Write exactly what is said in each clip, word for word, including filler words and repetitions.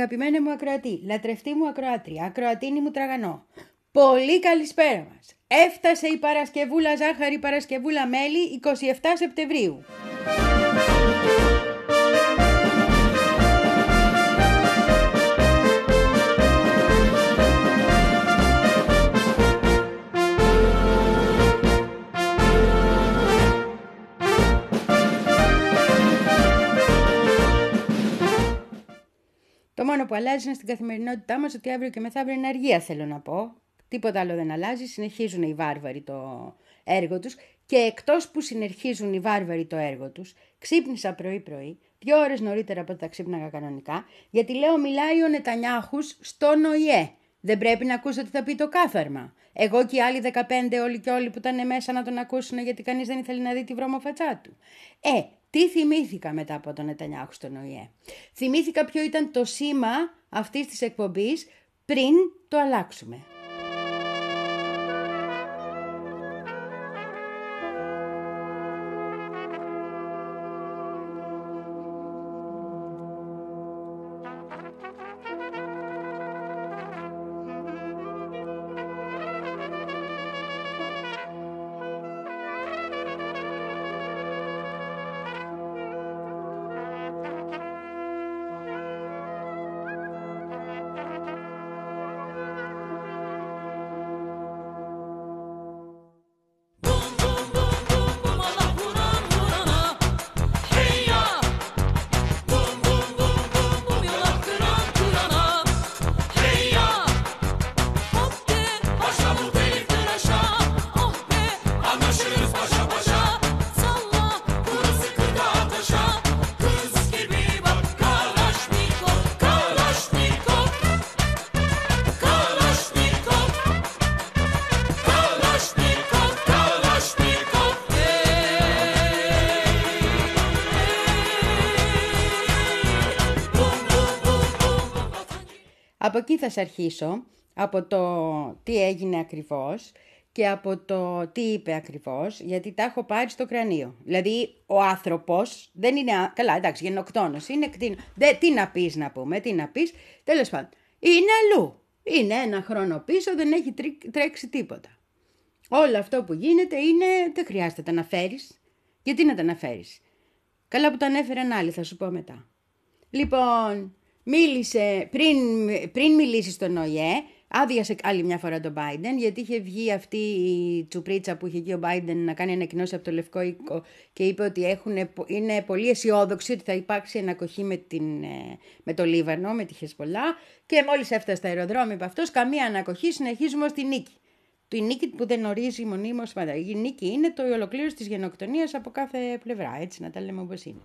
αγαπημένη μου ακροατή, λατρευτή μου ακροάτρια, ακροατίνη μου τραγανό. Πολύ καλησπέρα μας. Έφτασε η Παρασκευούλα Ζάχαρη, Παρασκευούλα Μέλι, εικοστή εβδόμη Σεπτεμβρίου. Το μόνο που αλλάζει είναι στην καθημερινότητά μας ότι αύριο και μεθαύριο είναι αργία, θέλω να πω. Τίποτα άλλο δεν αλλάζει, συνεχίζουν οι βάρβαροι το έργο τους και εκτός που συνεχίζουν οι βάρβαροι το έργο τους, ξύπνησα πρωί-πρωί, δύο ώρες νωρίτερα από ό,τι τα ξύπναγα κανονικά, γιατί λέω μιλάει ο Νετανιάχους στον Ο Η Ε. Δεν πρέπει να ακούσω τι θα πει το κάθαρμα. Εγώ και οι άλλοι δεκαπέντε όλοι και όλοι που ήταν μέσα να τον ακούσουν γιατί κανείς δεν ήθελε να δει τη βρωμοφατσά του. Ε, τι θυμήθηκα μετά από τον Νετανιάχου στον Ο Η Ε. Θυμήθηκα ποιο ήταν το σήμα αυτής της εκπομπής πριν το αλλάξουμε. Από εκεί θα σας αρχίσω, από το τι έγινε ακριβώς και από το τι είπε ακριβώς, γιατί τα έχω πάρει στο κρανίο. Δηλαδή, ο άνθρωπος δεν είναι, καλά εντάξει, γενοκτόνος, είναι κτίνο. Δε, τι να πεις να πούμε, τι να πεις, τέλος πάντων, είναι αλλού. Είναι ένα χρόνο πίσω, δεν έχει τρέξει τίποτα. Όλο αυτό που γίνεται είναι, δεν χρειάζεται να τα αναφέρεις. Γιατί να τα αναφέρεις? Καλά που τα ανέφεραν άλλοι, θα σου πω μετά. Λοιπόν... Μίλησε, πριν, πριν μιλήσει στον Ο Η Ε, άδειασε άλλη μια φορά τον Biden, γιατί είχε βγει αυτή η τσουπρίτσα που είχε εκεί ο Biden να κάνει ανακοινώσεις από το Λευκό Οίκο και είπε ότι έχουν, είναι πολύ αισιόδοξοι ότι θα υπάρξει ανακοχή με, την, με το Λίβανο, με τη Χεσπολά, και μόλις έφτασε στο αεροδρόμιο είπε αυτός, καμία ανακοχή, συνεχίζουμε ως τη νίκη. Η νίκη που δεν ορίζει μονίμως πάντα. Η νίκη είναι το ολοκλήρωση της γενοκτονίας από κάθε πλευρά, έτσι να τα λέμε όπως είναι.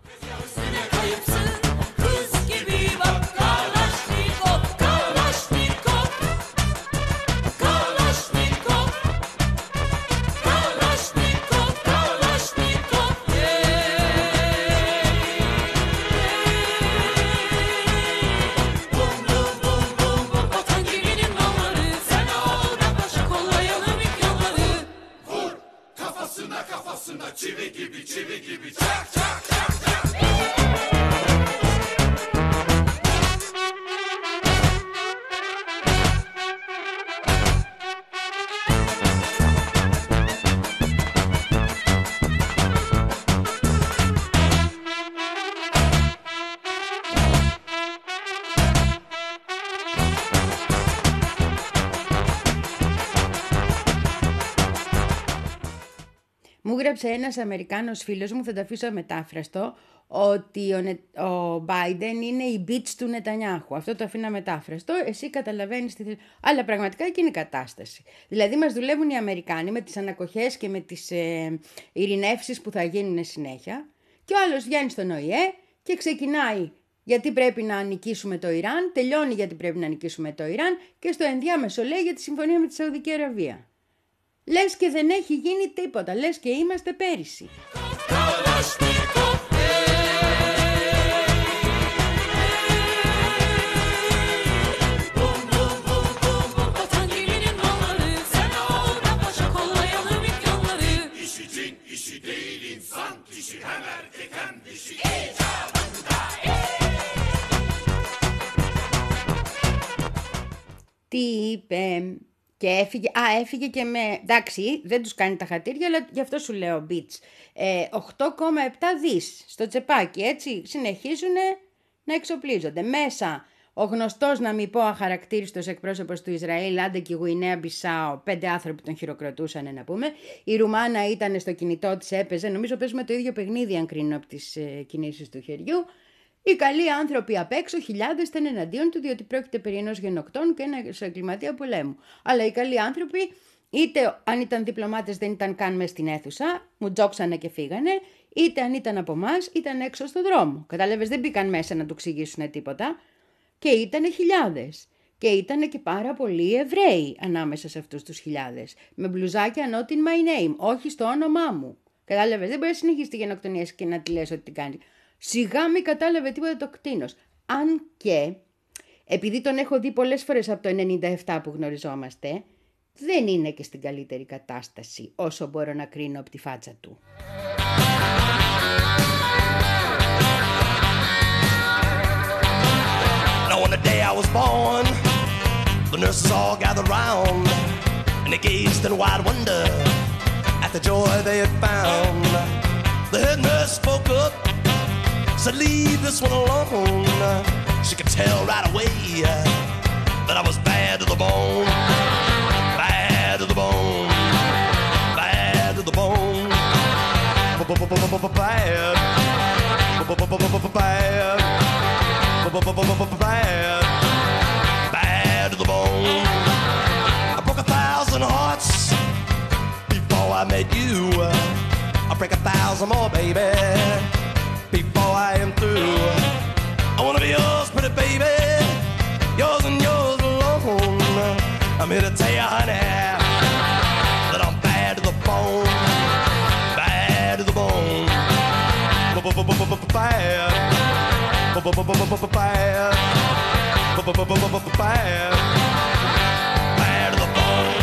Çivi gibi çivi gibi çak çak çak çak. Μου γράψε ένας Αμερικάνος φίλος μου, θα το αφήσω μετάφραστο, ότι ο, Νε... ο Biden είναι η bitch του Νετανιάχου. Αυτό το αφήνω μετάφραστο, εσύ καταλαβαίνεις τι θέλει. Αλλά πραγματικά εκείνη η κατάσταση. Δηλαδή μας δουλεύουν οι Αμερικάνοι με τις ανακοχές και με τις ε, ειρηνεύσεις που θα γίνουν συνέχεια και ο άλλος βγαίνει στον Ο Η Ε και ξεκινάει γιατί πρέπει να νικήσουμε το Ιράν, τελειώνει γιατί πρέπει να νικήσουμε το Ιράν και στο ενδιάμεσο λέει για τη συμφωνία με τη Σαουδική Αραβία. Λες και δεν έχει γίνει τίποτα, λες και είμαστε πέρυσι. Και έφυγε, α, έφυγε και με, εντάξει, δεν τους κάνει τα χατήρια, αλλά γι' αυτό σου λέω beach. Ε, οκτώ κόμμα επτά δις στο τσεπάκι, έτσι, συνεχίζουν να εξοπλίζονται. Μέσα ο γνωστός, να μην πω αχαρακτήριστος εκπρόσωπος του Ισραήλ, άντε και η Γουινέα Μπισάο, πέντε άνθρωποι τον χειροκροτούσαν, να πούμε. Η Ρουμάνα ήταν στο κινητό της, έπαιζε, νομίζω παίζουμε το ίδιο παιχνίδι αν κρίνω από τις ε, κινήσεις του χεριού. Οι καλοί άνθρωποι απ' έξω, χιλιάδες, ήταν εναντίον του, διότι πρόκειται περί ενός γενοκτών και ενός εγκληματία πολέμου. Αλλά οι καλοί άνθρωποι, είτε αν ήταν διπλωμάτες δεν ήταν καν μέσα στην αίθουσα, μου τζόξανε και φύγανε, είτε αν ήταν από εμάς, ήταν έξω στον δρόμο. Κατάλαβες, δεν μπήκαν μέσα να του εξηγήσουν τίποτα. Και ήτανε χιλιάδες. Και ήτανε και πάρα πολλοί Εβραίοι ανάμεσα σε αυτούς τους χιλιάδες. Με μπλουζάκια not in my name, όχι στο όνομά μου. Κατάλαβες, δεν μπορεί να συνεχίσει τη γενοκτονία και να τη λες ότι την κάνει. Σιγά μη κατάλαβε τίποτα το κτήνος. Αν και, επειδή τον έχω δει πολλές φορές από το ενενήντα επτά που γνωριζόμαστε, δεν είναι και στην καλύτερη κατάσταση όσο μπορώ να κρίνω από τη φάτσα του. Now on the day I was born, the nurses all gathered round, and they gazed in wide wonder at the joy they had found. The head nurse spoke up, said, leave this one alone. She could tell right away that I was bad to the bone, bad to the bone, bad to the bone, bad, bad, bad, bad to the bone. I broke a thousand hearts before I met you. I'll break a thousand more, baby, before I am through. I wanna be yours, pretty baby, yours and yours alone. I'm here to tell you, honey, that I'm bad to the bone, bad to the bone, bad, bad, bad, bad to the bone.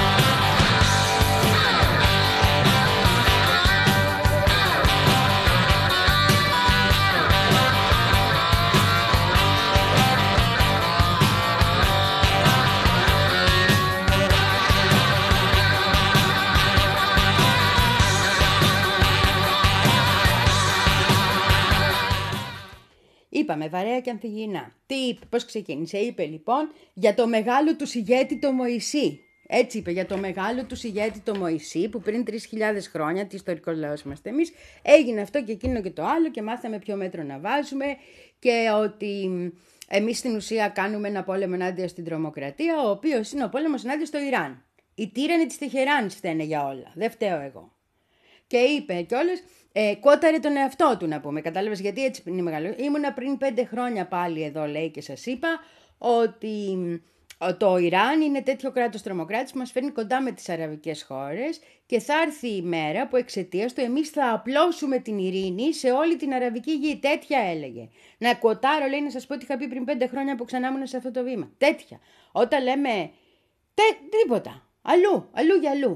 Είπαμε βαρέα και ανθυγιεινά. Τι είπε, πώς ξεκίνησε? Είπε λοιπόν για το μεγάλο του ηγέτη το Μωυσή. Έτσι είπε, για το μεγάλο του ηγέτη το Μωυσή, που πριν τρεις χιλιάδες χρόνια, τι ιστορικός λαός είμαστε εμείς, έγινε αυτό και εκείνο και το άλλο και μάθαμε ποιο μέτρο να βάζουμε και ότι εμείς στην ουσία κάνουμε ένα πόλεμο ενάντια στην τρομοκρατία, ο οποίος είναι ο πόλεμος ενάντια στο Ιράν. Οι τύρανοι της Τεχεράνης φταίνε για όλα, δεν φταίω εγώ. Και είπε κιόλας, ε, κόταρε τον εαυτό του, να πούμε, κατάλαβες, γιατί έτσι είναι μεγάλο. Ήμουνα πριν πέντε χρόνια πάλι εδώ, λέει, και σας είπα ότι το Ιράν είναι τέτοιο κράτος τρομοκράτης που μας φέρνει κοντά με τις αραβικές χώρες και θα έρθει η μέρα που εξαιτίας του εμείς θα απλώσουμε την ειρήνη σε όλη την αραβική γη. Τέτοια έλεγε. Να κοτάρω, λέει, να σας πω ότι είχα πει πριν πέντε χρόνια που ξανά ήμουν σε αυτό το βήμα. Τέτοια. Όταν λέμε τε, τίποτα. Αλλού, αλλού για αλλού.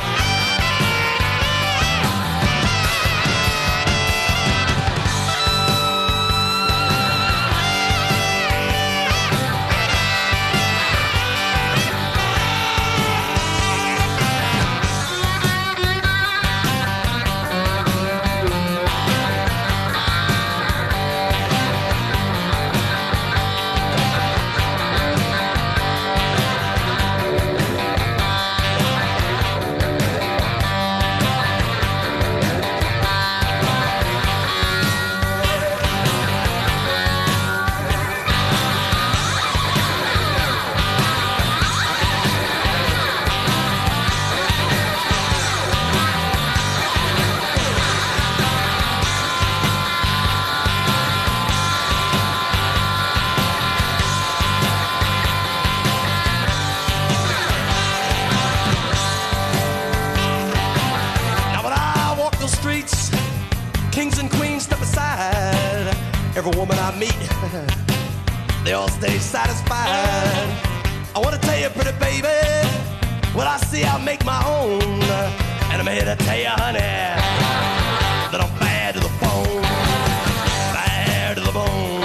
Every woman I meet, they all stay satisfied. I want to tell you, pretty baby, what I see I make my own. And I'm here to tell you, honey, that I'm bad to the bone, bad to the bone,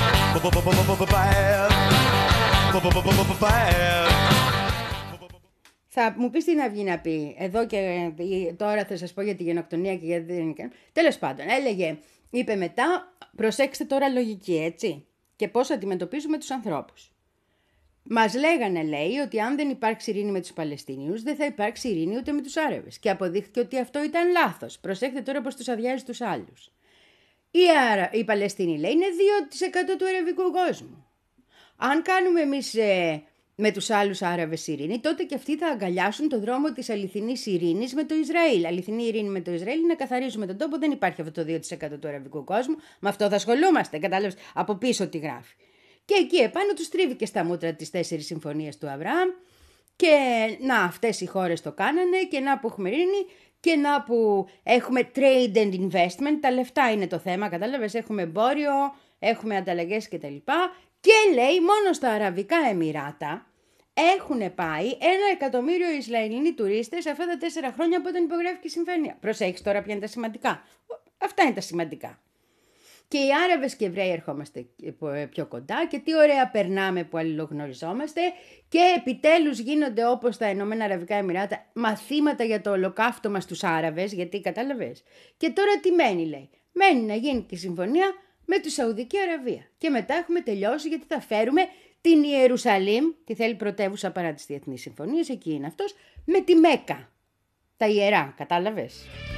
bad, bad. θα μου πεις τι να βγει να πει. Εδώ και τώρα θα σας πω για τη γενοκτονία και για την... Τέλος πάντων, έλεγε, είπε μετά, προσέξτε τώρα λογική, έτσι, και πώς αντιμετωπίζουμε τους ανθρώπους. Μας λέγανε, λέει, ότι αν δεν υπάρξει ειρήνη με τους Παλαιστίνιους, δεν θα υπάρξει ειρήνη ούτε με τους Άραβες. Και αποδείχθηκε ότι αυτό ήταν λάθος. Προσέξτε τώρα πώς τους αδειάζει τους άλλους. Οι, Άρα... Οι Παλαιστίνοι, λέει, είναι δύο τοις εκατό του αραβικού κόσμου. Αν κάνουμε εμείς ε, με τους άλλους Άραβες ειρήνη, τότε και αυτοί θα αγκαλιάσουν το δρόμο της αληθινής ειρήνης με το Ισραήλ. Αληθινή ειρήνη με το Ισραήλ είναι να καθαρίζουμε τον τόπο, δεν υπάρχει αυτό το δύο τοις εκατό του αραβικού κόσμου. Με αυτό θα ασχολούμαστε. Κατάλαβες από πίσω τι γράφει. Και εκεί επάνω τους τρίβηκε στα μούτρα τις τέσσερις συμφωνίες του Αβραάμ. Και να, αυτές οι χώρες το κάνανε, και να που έχουμε ειρήνη, και να που έχουμε trade and investment. Τα λεφτά είναι το θέμα, κατάλαβες. Έχουμε εμπόριο, έχουμε ανταλλαγές κτλ. Και λέει, μόνο στα Αραβικά Εμιράτα έχουν πάει ένα εκατομμύριο Ισραηλινοί τουρίστες αυτά τα τέσσερα χρόνια από όταν υπογράφηκε η συμφωνία. Προσέχεις τώρα ποια είναι τα σημαντικά. Αυτά είναι τα σημαντικά. Και οι Άραβες και οι Εβραίοι ερχόμαστε πιο κοντά και τι ωραία περνάμε που αλληλογνωριζόμαστε και επιτέλους γίνονται όπως τα Ηνωμένα Αραβικά Εμιράτα μαθήματα για το ολοκαύτωμα στους Άραβες, γιατί κατάλαβες. Και τώρα τι μένει, λέει. Μένει να γίνει και συμφωνία με τη Σαουδική Αραβία. Και μετά έχουμε τελειώσει, γιατί θα φέρουμε την Ιερουσαλήμ, τη θέλει πρωτεύουσα παρά τις διεθνείς συμφωνίες, εκεί είναι αυτός, με τη Μέκα. Τα ιερά, κατάλαβες.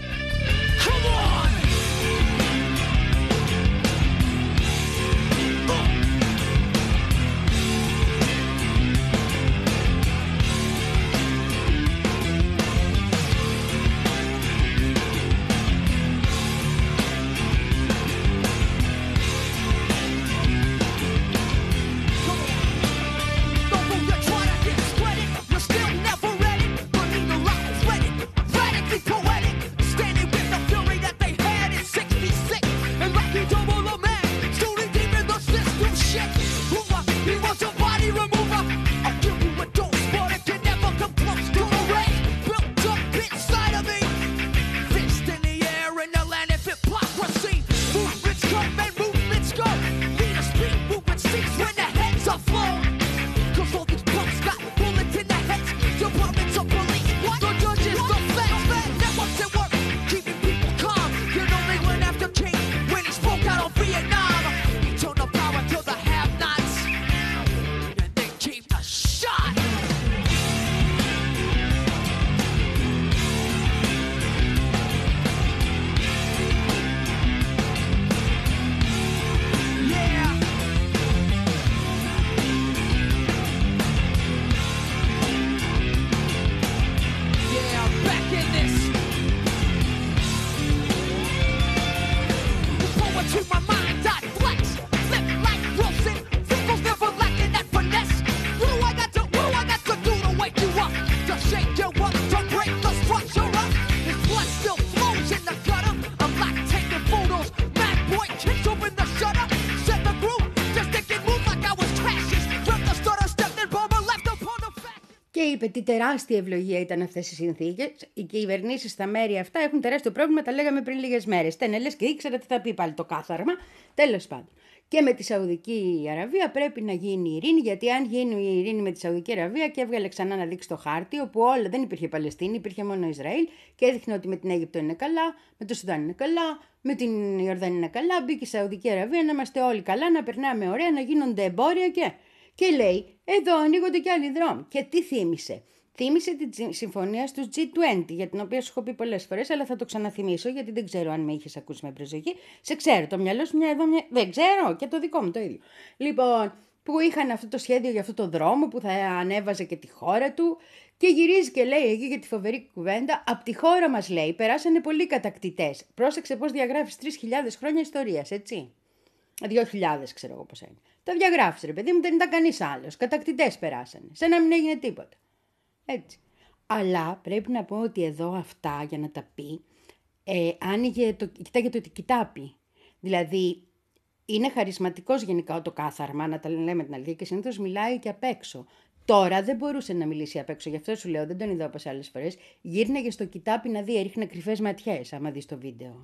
Είπε τι τεράστια ευλογία ήταν αυτές οι συνθήκες. Οι κυβερνήσεις στα μέρη αυτά έχουν τεράστιο πρόβλημα, τα λέγαμε πριν λίγες μέρες. Τενελές και ήξερα τι θα πει πάλι το κάθαρμα. Τέλος πάντων. Και με τη Σαουδική Αραβία πρέπει να γίνει η ειρήνη, γιατί αν γίνει η ειρήνη με τη Σαουδική Αραβία και έβγαλε ξανά να δείξει το χάρτη, όπου όλα δεν υπήρχε Παλαιστίνη, υπήρχε μόνο Ισραήλ και έδειχνε ότι με την Αίγυπτο είναι καλά, με το Σουδάν είναι καλά, με την Ιορδανία είναι καλά. Μπήκε η Σαουδική Αραβία να είμαστε όλοι καλά, να περνάμε ωραία, να γίνονται εμπόρια και. Και λέει, εδώ ανοίγονται και άλλοι δρόμοι. Και τι θύμισε. Θύμισε τη συμφωνία στους τζι είκοσι, για την οποία σου έχω πει πολλές φορές, αλλά θα το ξαναθυμίσω, γιατί δεν ξέρω αν με είχες ακούσει με προσοχή. Σε ξέρω, το μυαλό σου μια εδώ, μια... δεν ξέρω, και το δικό μου το ίδιο. Λοιπόν, που είχαν αυτό το σχέδιο για αυτό το δρόμο που θα ανέβαζε και τη χώρα του και γυρίζει και λέει εκεί για τη φοβερή κουβέντα, από τη χώρα μας, λέει, περάσανε πολλοί κατακτητές. Πρόσεξε πώς διαγράφεις τρεις χιλιάδες χρόνια ιστορίας, έτσι. δύο χιλιάδες ξέρω εγώ πώς είναι. Τα διαγράφεις, ρε παιδί μου, δεν ήταν κανείς άλλος. Κατακτητές περάσανε. Σαν να μην έγινε τίποτα. Έτσι. Αλλά πρέπει να πω ότι εδώ αυτά για να τα πει, ε, άνοιγε το, κοιτάγε το κοιτάπι. Δηλαδή, είναι χαρισματικός γενικά το κάθαρμα, να τα λέμε την αλήθεια, και συνήθως μιλάει και απ' έξω. Τώρα δεν μπορούσε να μιλήσει απ' έξω, γι' αυτό σου λέω, δεν τον είδα όπως άλλες φορές. Γύρναγε στο κοιτάπι να δει, έριχνε κρυφές ματιές, άμα δεις το βίντεο.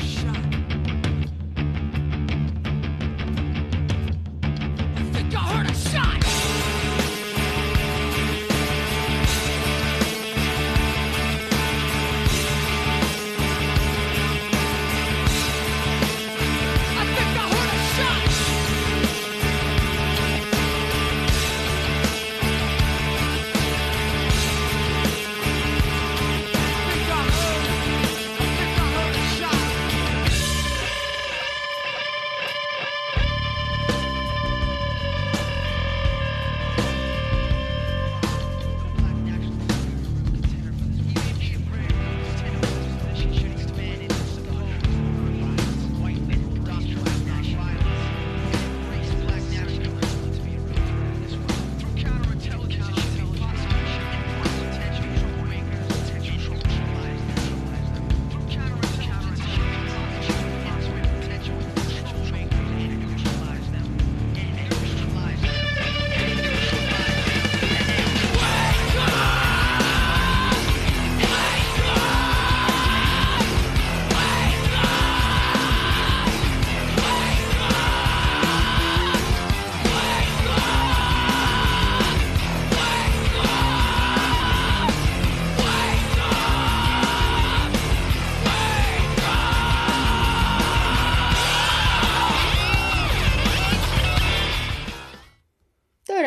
I heard a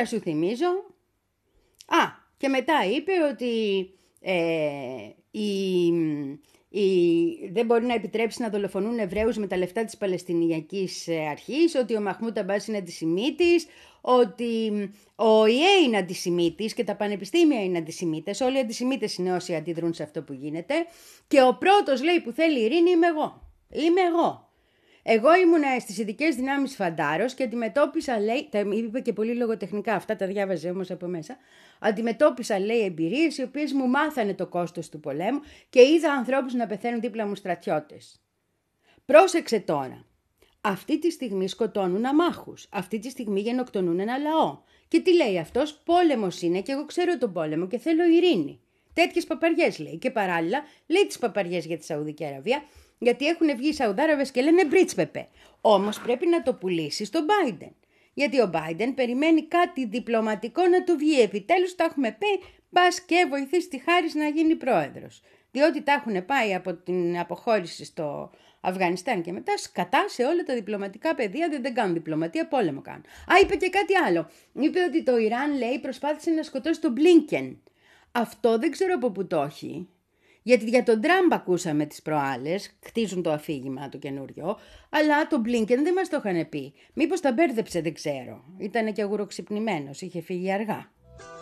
Τώρα σου θυμίζω. Α, και μετά είπε ότι ε, η, η, δεν μπορεί να επιτρέψει να δολοφονούν Εβραίους με τα λεφτά της Παλαιστινιακής Αρχής, ότι ο Μαχμούντ Αμπάς είναι αντισημίτης, ότι ο ΟΗΕ είναι αντισημίτης και τα πανεπιστήμια είναι αντισημίτες. Όλοι οι αντισημίτες είναι όσοι αντιδρούν σε αυτό που γίνεται. Και ο πρώτος, λέει, που θέλει ειρήνη είμαι εγώ. Είμαι εγώ. Εγώ ήμουνα στις ειδικές δυνάμεις Φαντάρος και αντιμετώπισα, λέει, τα είπε και πολύ λογοτεχνικά, αυτά τα διάβαζε όμως από μέσα, αντιμετώπισα, λέει, εμπειρίες οι οποίες μου μάθανε το κόστος του πολέμου και είδα ανθρώπους να πεθαίνουν δίπλα μου στρατιώτες. Πρόσεξε τώρα. Αυτή τη στιγμή σκοτώνουν αμάχους. Αυτή τη στιγμή γενοκτονούν ένα λαό. Και τι λέει αυτός? Πόλεμος είναι και εγώ ξέρω τον πόλεμο και θέλω ειρήνη. Τέτοιες παπαριές λέει. Και παράλληλα λέει τις παπαριές για τη Σαουδική Αραβία, γιατί έχουν βγει οι Σαουδάραβες και λένε μπρίτσπεπε. Όμως πρέπει να το πουλήσει στον Biden. Γιατί ο Biden περιμένει κάτι διπλωματικό να του βγει. Επιτέλους τα έχουμε πει, μπας και βοηθήσει τη Χάρις να γίνει πρόεδρος. Διότι τα έχουν πάει από την αποχώρηση στο Αφγανιστάν και μετά σκατά σε όλα τα διπλωματικά πεδία, δεν, δεν κάνουν διπλωματία, πόλεμο κάνουν. Α, είπε και κάτι άλλο. Είπε ότι το Ιράν, λέει, προσπάθησε να σκοτώσει τον Μπλίνκεν. Αυτό δεν ξέρω από πού το έχει. Γιατί για τον Τραμπ ακούσαμε τις προάλλες, χτίζουν το αφήγημα το καινούριο, αλλά τον Μπλίνκεν δεν μας το είχαν πει. Μήπως τα μπέρδεψε, δεν ξέρω. Ήτανε και αγουροξυπνημένος, είχε φύγει αργά.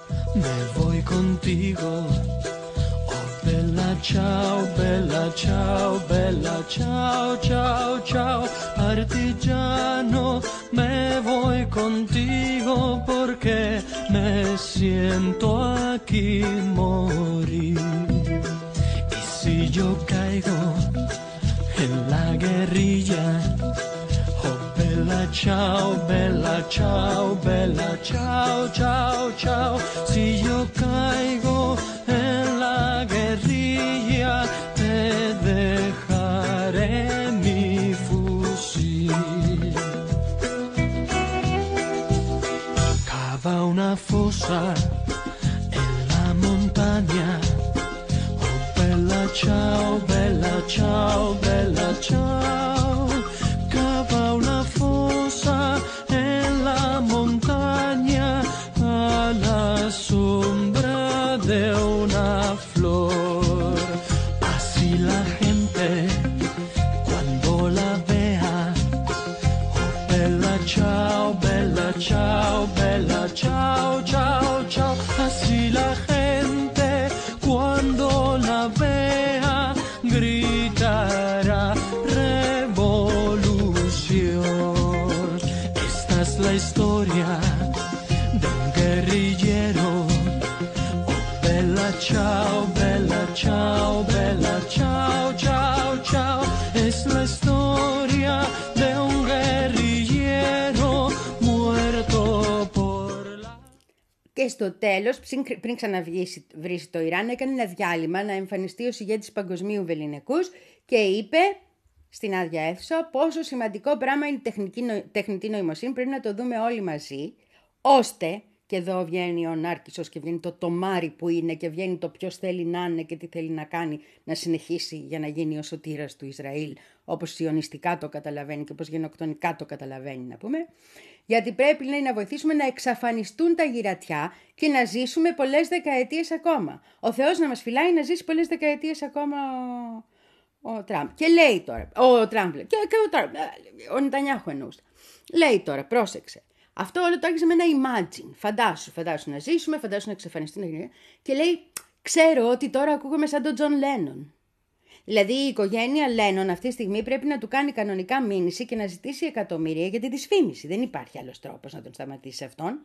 Bella ciao, bella ciao, bella ciao, ciao, ciao, partigiano, me voy contigo porque me siento aquí morir. Y si yo caigo en la guerrilla, oh bella ciao, bella ciao, bella ciao, ciao, ciao, si yo caigo en la guerrilla te dejaré mi fusil. Cava una fosa en la montaña. Oh bella ciao, bella ciao, bella ciao. Cava una fosa en la montaña a la sombra de una flor. Así la gente cuando la vea, oh bella ciao, bella ciao, bella ciao, ciao, ciao. Así la gente cuando la vea gritará revolución. Esta es la historia de un guerrillero. Bella ciao, bella ciao, bella ciao, ciao, ciao. Es la historia de un guerrillero muerto por la... Και στο τέλος, πριν ξαναβρίσει το Ιράν, έκανε ένα διάλειμμα να εμφανιστεί ως ηγέτης παγκοσμίου βεληνικούς και είπε στην άδεια αίθουσα πόσο σημαντικό πράγμα είναι η τεχνική, τεχνητή νοημοσύνη, πρέπει να το δούμε όλοι μαζί, ώστε... Και εδώ βγαίνει ο Νάρκισσος και βγαίνει το τομάρι που είναι και βγαίνει το ποιος θέλει να είναι και τι θέλει να κάνει να συνεχίσει για να γίνει ο σωτήρας του Ισραήλ, όπως σιωνιστικά το καταλαβαίνει και όπως γενοκτονικά το καταλαβαίνει να πούμε. Γιατί πρέπει, λέει, να βοηθήσουμε να εξαφανιστούν τα γυρατιά και να ζήσουμε πολλές δεκαετίες ακόμα. Ο Θεός να μας φυλάει να ζήσει πολλές δεκαετίες ακόμα ο, ο Τραμπ. Και λέει τώρα, ο Τραμπ, και, και ο Τραμπ, ο Νετανιάχου εννοούσε. Λέει τώρα, πρόσεξε. Αυτό όλο το άρχισε με ένα imagine. Φαντάσου, φαντάσου να ζήσουμε, φαντάσου να εξαφανιστούν. Και λέει, ξέρω ότι τώρα ακούγομαι σαν τον Τζον Λένον. Δηλαδή η οικογένεια Λένον αυτή τη στιγμή πρέπει να του κάνει κανονικά μήνυση και να ζητήσει εκατομμύρια για τη δυσφήμιση. Δεν υπάρχει άλλος τρόπος να τον σταματήσει αυτόν.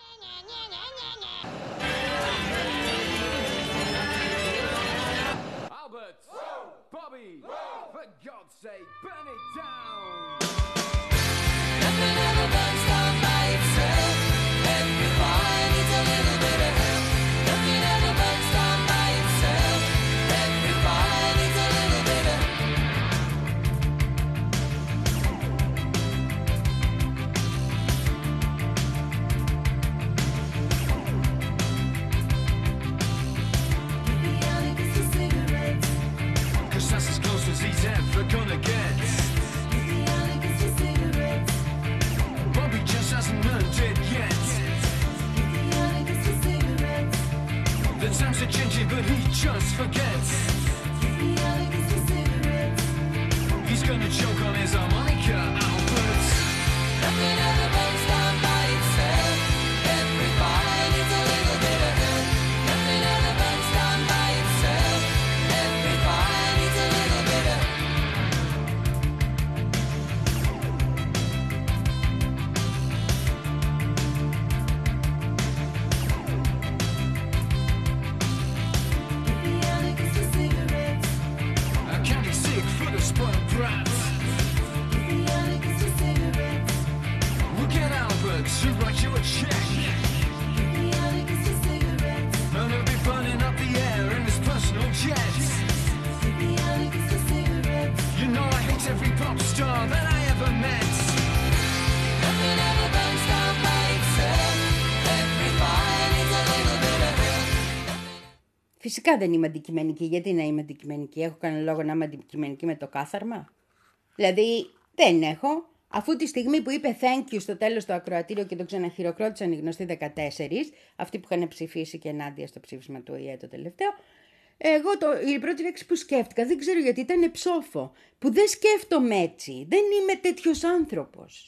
Albert, Bobby, for God's sake, burn it down. Nothing ever burns down by itself. Every fire needs a little bit of help. Nothing ever burns down by itself. Every fire needs a little bit of times are changing, but he just forgets. He's gonna choke on his harmonica, Albert. Nothing ever burns down by itself. Every fire needs a little bit of help. Nothing ever burns down by itself. Every fire needs a little bit of A county sick for the spoiled brats. We'll get Albert to write you a check. And he'll be burning up the air in his personal jet. You know I hate every pop star that I ever met. Nothing ever burns down by itself. Every fire needs a little bit of help. Φυσικά δεν είμαι αντικειμενική. Γιατί να είμαι αντικειμενική? Έχω κανένα λόγο να είμαι αντικειμενική με το κάθαρμα? Δηλαδή δεν έχω. Αφού τη στιγμή που είπε thank you στο τέλος του ακροατήριο και το ξαναχειροκρότησαν οι γνωστοί δεκατέσσερις, αυτοί που είχαν ψηφίσει και ενάντια στο ψήφισμα του Ο Η Ε το τελευταίο, εγώ το, η πρώτη λέξη που σκέφτηκα, δεν ξέρω γιατί, ήταν ψόφο. Που δεν σκέφτομαι έτσι. Δεν είμαι τέτοιος άνθρωπος.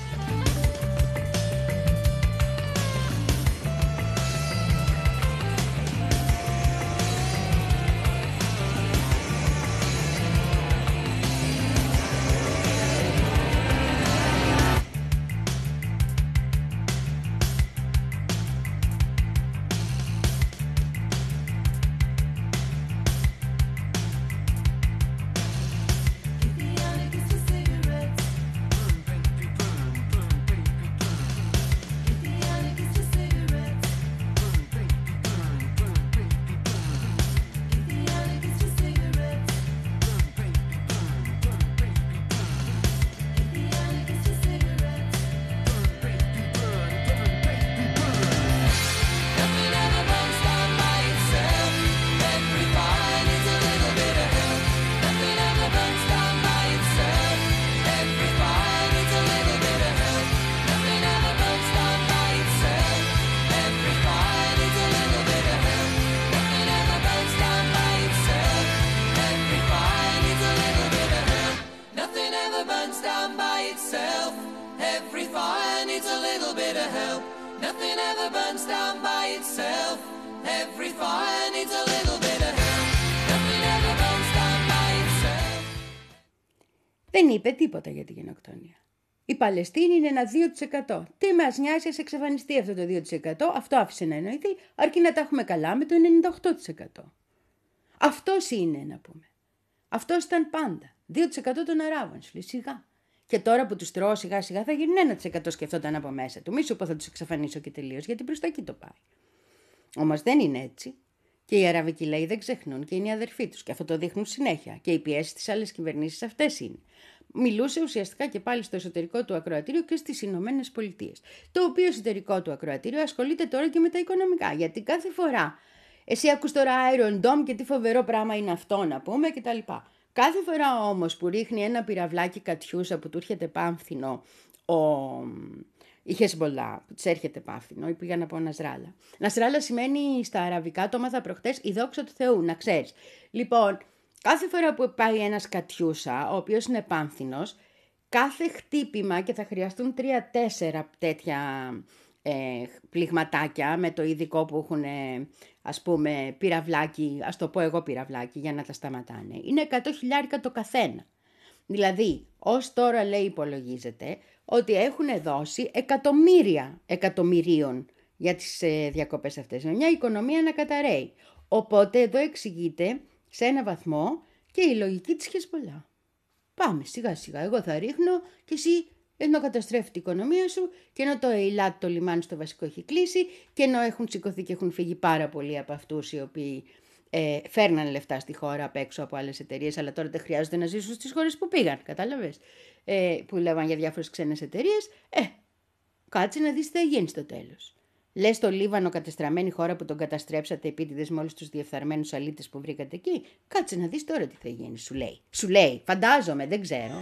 Nothing ever burns down by itself. Every fire needs a little bit of help. Nothing ever burns down by itself. Every fire needs a little bit of help. Nothing ever burns down by itself. Every fire needs a little bit of help. Nothing ever burns down by itself. Every fire needs a little bit of help. Nothing ever burns down by itself. Every fire needs a little bit of help. Nothing ever burns down by itself. Every fire needs a little bit of help. Nothing ever burns down by itself. Δεν είπε τίποτα για τη γενοκτονία. Η Παλαιστίνη είναι ένα δύο τοις εκατό. Τι μας νοιάζει, ας εξαφανιστεί αυτό το δύο τοις εκατό, αυτό άφησε να εννοηθεί, αρκεί να τα έχουμε καλά με το ενενήντα οκτώ τοις εκατό. Αυτός είναι, να πούμε. Αυτός ήταν πάντα. δύο τοις εκατό των Αράβων, σου λέει, σιγά. Και τώρα που τους τρώω σιγά σιγά θα γίνουν ένα τοις εκατό, σκεφτόταν από μέσα του. Μη σου πω θα τους εξαφανίσω και τελείως, γιατί προς τα εκεί το πάει. Όμως δεν είναι έτσι. Και οι αραβικοί λαοί δεν ξεχνούν και είναι οι αδερφοί τους. Και αυτό το δείχνουν συνέχεια. Και οι πιέσεις στις άλλες κυβερνήσεις αυτές είναι. Μιλούσε ουσιαστικά και πάλι στο εσωτερικό του ακροατήριο και στις Ηνωμένες Πολιτείες. Το οποίο εσωτερικό του ακροατήριο ασχολείται τώρα και με τα οικονομικά. Γιατί κάθε φορά εσύ ακούς τώρα Iron Dome και τι φοβερό πράγμα είναι αυτό, να πούμε, κτλ. Κάθε φορά όμως που ρίχνει ένα πυραυλάκι κατιούσα που του έρχεται πάμφθινο ο... η Χεσμολά, που της έρχεται πάμφθινο, ή πήγα να πω Νασράλα. Νασράλα σημαίνει στα αραβικά, το έμαθα προχτές, η δόξα του Θεού, να ξέρεις. Λοιπόν, κάθε φορά που πάει ένας κατιούσα, ο οποίος είναι πάμφθινος, κάθε χτύπημα, και θα χρειαστούν τρία-τέσσερα τέτοια ε, πληγματάκια με το ειδικό που έχουν, ε, ας πούμε, πυραυλάκι, ας το πω εγώ πυραυλάκι, για να τα σταματάνε. Είναι εκατό χιλιάρικα το καθένα. Δηλαδή, ως τώρα λέει υπολογίζεται ότι έχουν δώσει εκατομμύρια εκατομμυρίων για τις ε, διακοπές αυτές. Με μια οικονομία να καταραίει. Οπότε εδώ εξηγείται σε ένα βαθμό και η λογική της Χεσμολά. Πάμε σιγά σιγά, εγώ θα ρίχνω και εσύ ενώ καταστρέφει την οικονομία σου και ενώ το Ειλάτ, το λιμάνι στο βασικό έχει κλείσει και ενώ έχουν σηκωθεί και έχουν φύγει πάρα πολλοί από αυτούς οι οποίοι ε, φέρναν λεφτά στη χώρα απ' έξω από άλλες εταιρείες, αλλά τώρα δεν χρειάζεται να ζήσουν στις χώρες που πήγαν, κατάλαβες, ε, που λέγαν για διάφορες ξένες εταιρείες. Ε, κάτσε να δεις τι θα γίνει στο τέλος. Λες το Λίβανο κατεστραμμένη χώρα που τον καταστρέψατε επίτηδες με όλους τους διεφθαρμένους αλήτες που βρήκατε εκεί. Κάτσε να δεις τώρα τι θα γίνει, σου λέει. Σου λέει, φαντάζομαι, δεν ξέρω.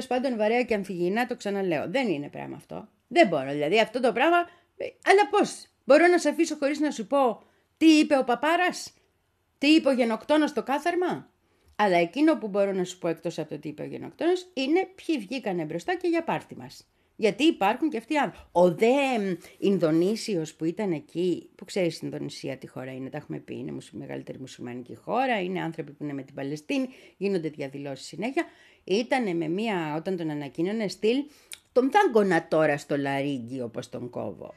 τέλος πάντων βαρέα και αμφιγεινά, το ξαναλέω. Δεν είναι πράγμα αυτό. Δεν μπορώ. Δηλαδή αυτό το πράγμα. Αλλά πώς. Μπορώ να σε αφήσω χωρίς να σου πω τι είπε ο παπάρας, τι είπε ο γενοκτόνος στο κάθαρμα. Αλλά εκείνο που μπορώ να σου πω εκτός από το τι είπε ο γενοκτόνος είναι ποιοι βγήκανε μπροστά και για πάρτι μας. Γιατί υπάρχουν και αυτοί οι άνθρωποι. Ο δε Ινδονήσιος που ήταν εκεί, που ξέρεις η Ινδονησία τι χώρα είναι, τα έχουμε πει, είναι η μεγαλύτερη μουσουλμανική χώρα, είναι άνθρωποι που είναι με την Παλαιστίνη, γίνονται διαδηλώσεις συνέχεια. Ήτανε με μία, όταν τον ανακοίνωνε, στυλ, τον δάγκωνα τώρα στο λαρίγκι όπως τον κόβω.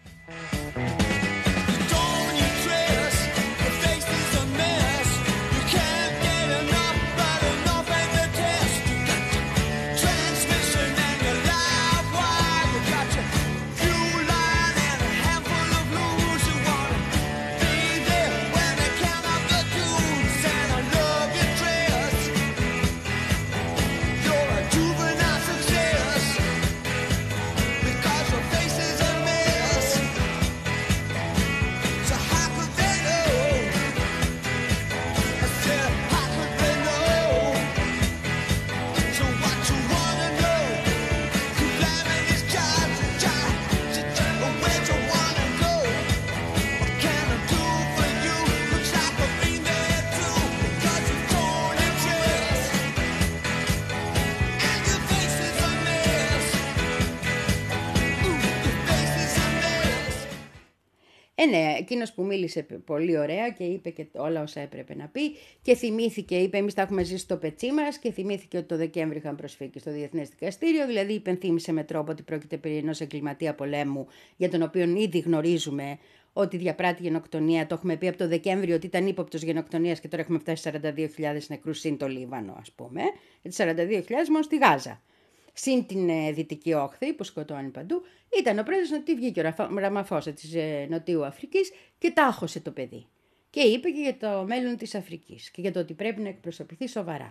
Ε, ναι, εκείνος που μίλησε πολύ ωραία και είπε και όλα όσα έπρεπε να πει και θυμήθηκε, είπε εμείς τα έχουμε ζήσει στο πετσί μας και θυμήθηκε ότι το Δεκέμβρη είχαν προσφύγει στο Διεθνές Δικαστήριο, δηλαδή υπενθύμησε με τρόπο ότι πρόκειται περί ενός εγκληματία πολέμου για τον οποίο ήδη γνωρίζουμε ότι διαπράττει γενοκτονία. Το έχουμε πει από το Δεκέμβριο ότι ήταν ύποπτος γενοκτονίας και τώρα έχουμε φτάσει σαράντα δύο χιλιάδες νεκρούς συν το Λίβανο, ας πούμε, γιατί σαράντα δύο χιλιάδες μόνο στη Γάζα. Συν την ε, Δυτική Όχθη που σκοτώνει παντού, ήταν ο πρόεδρος ότι βγήκε ο Ραμαφώσα της ε, Νοτιού Αφρικής και τάχωσε το παιδί. Και είπε και για το μέλλον της Αφρικής και για το ότι πρέπει να εκπροσωπηθεί σοβαρά.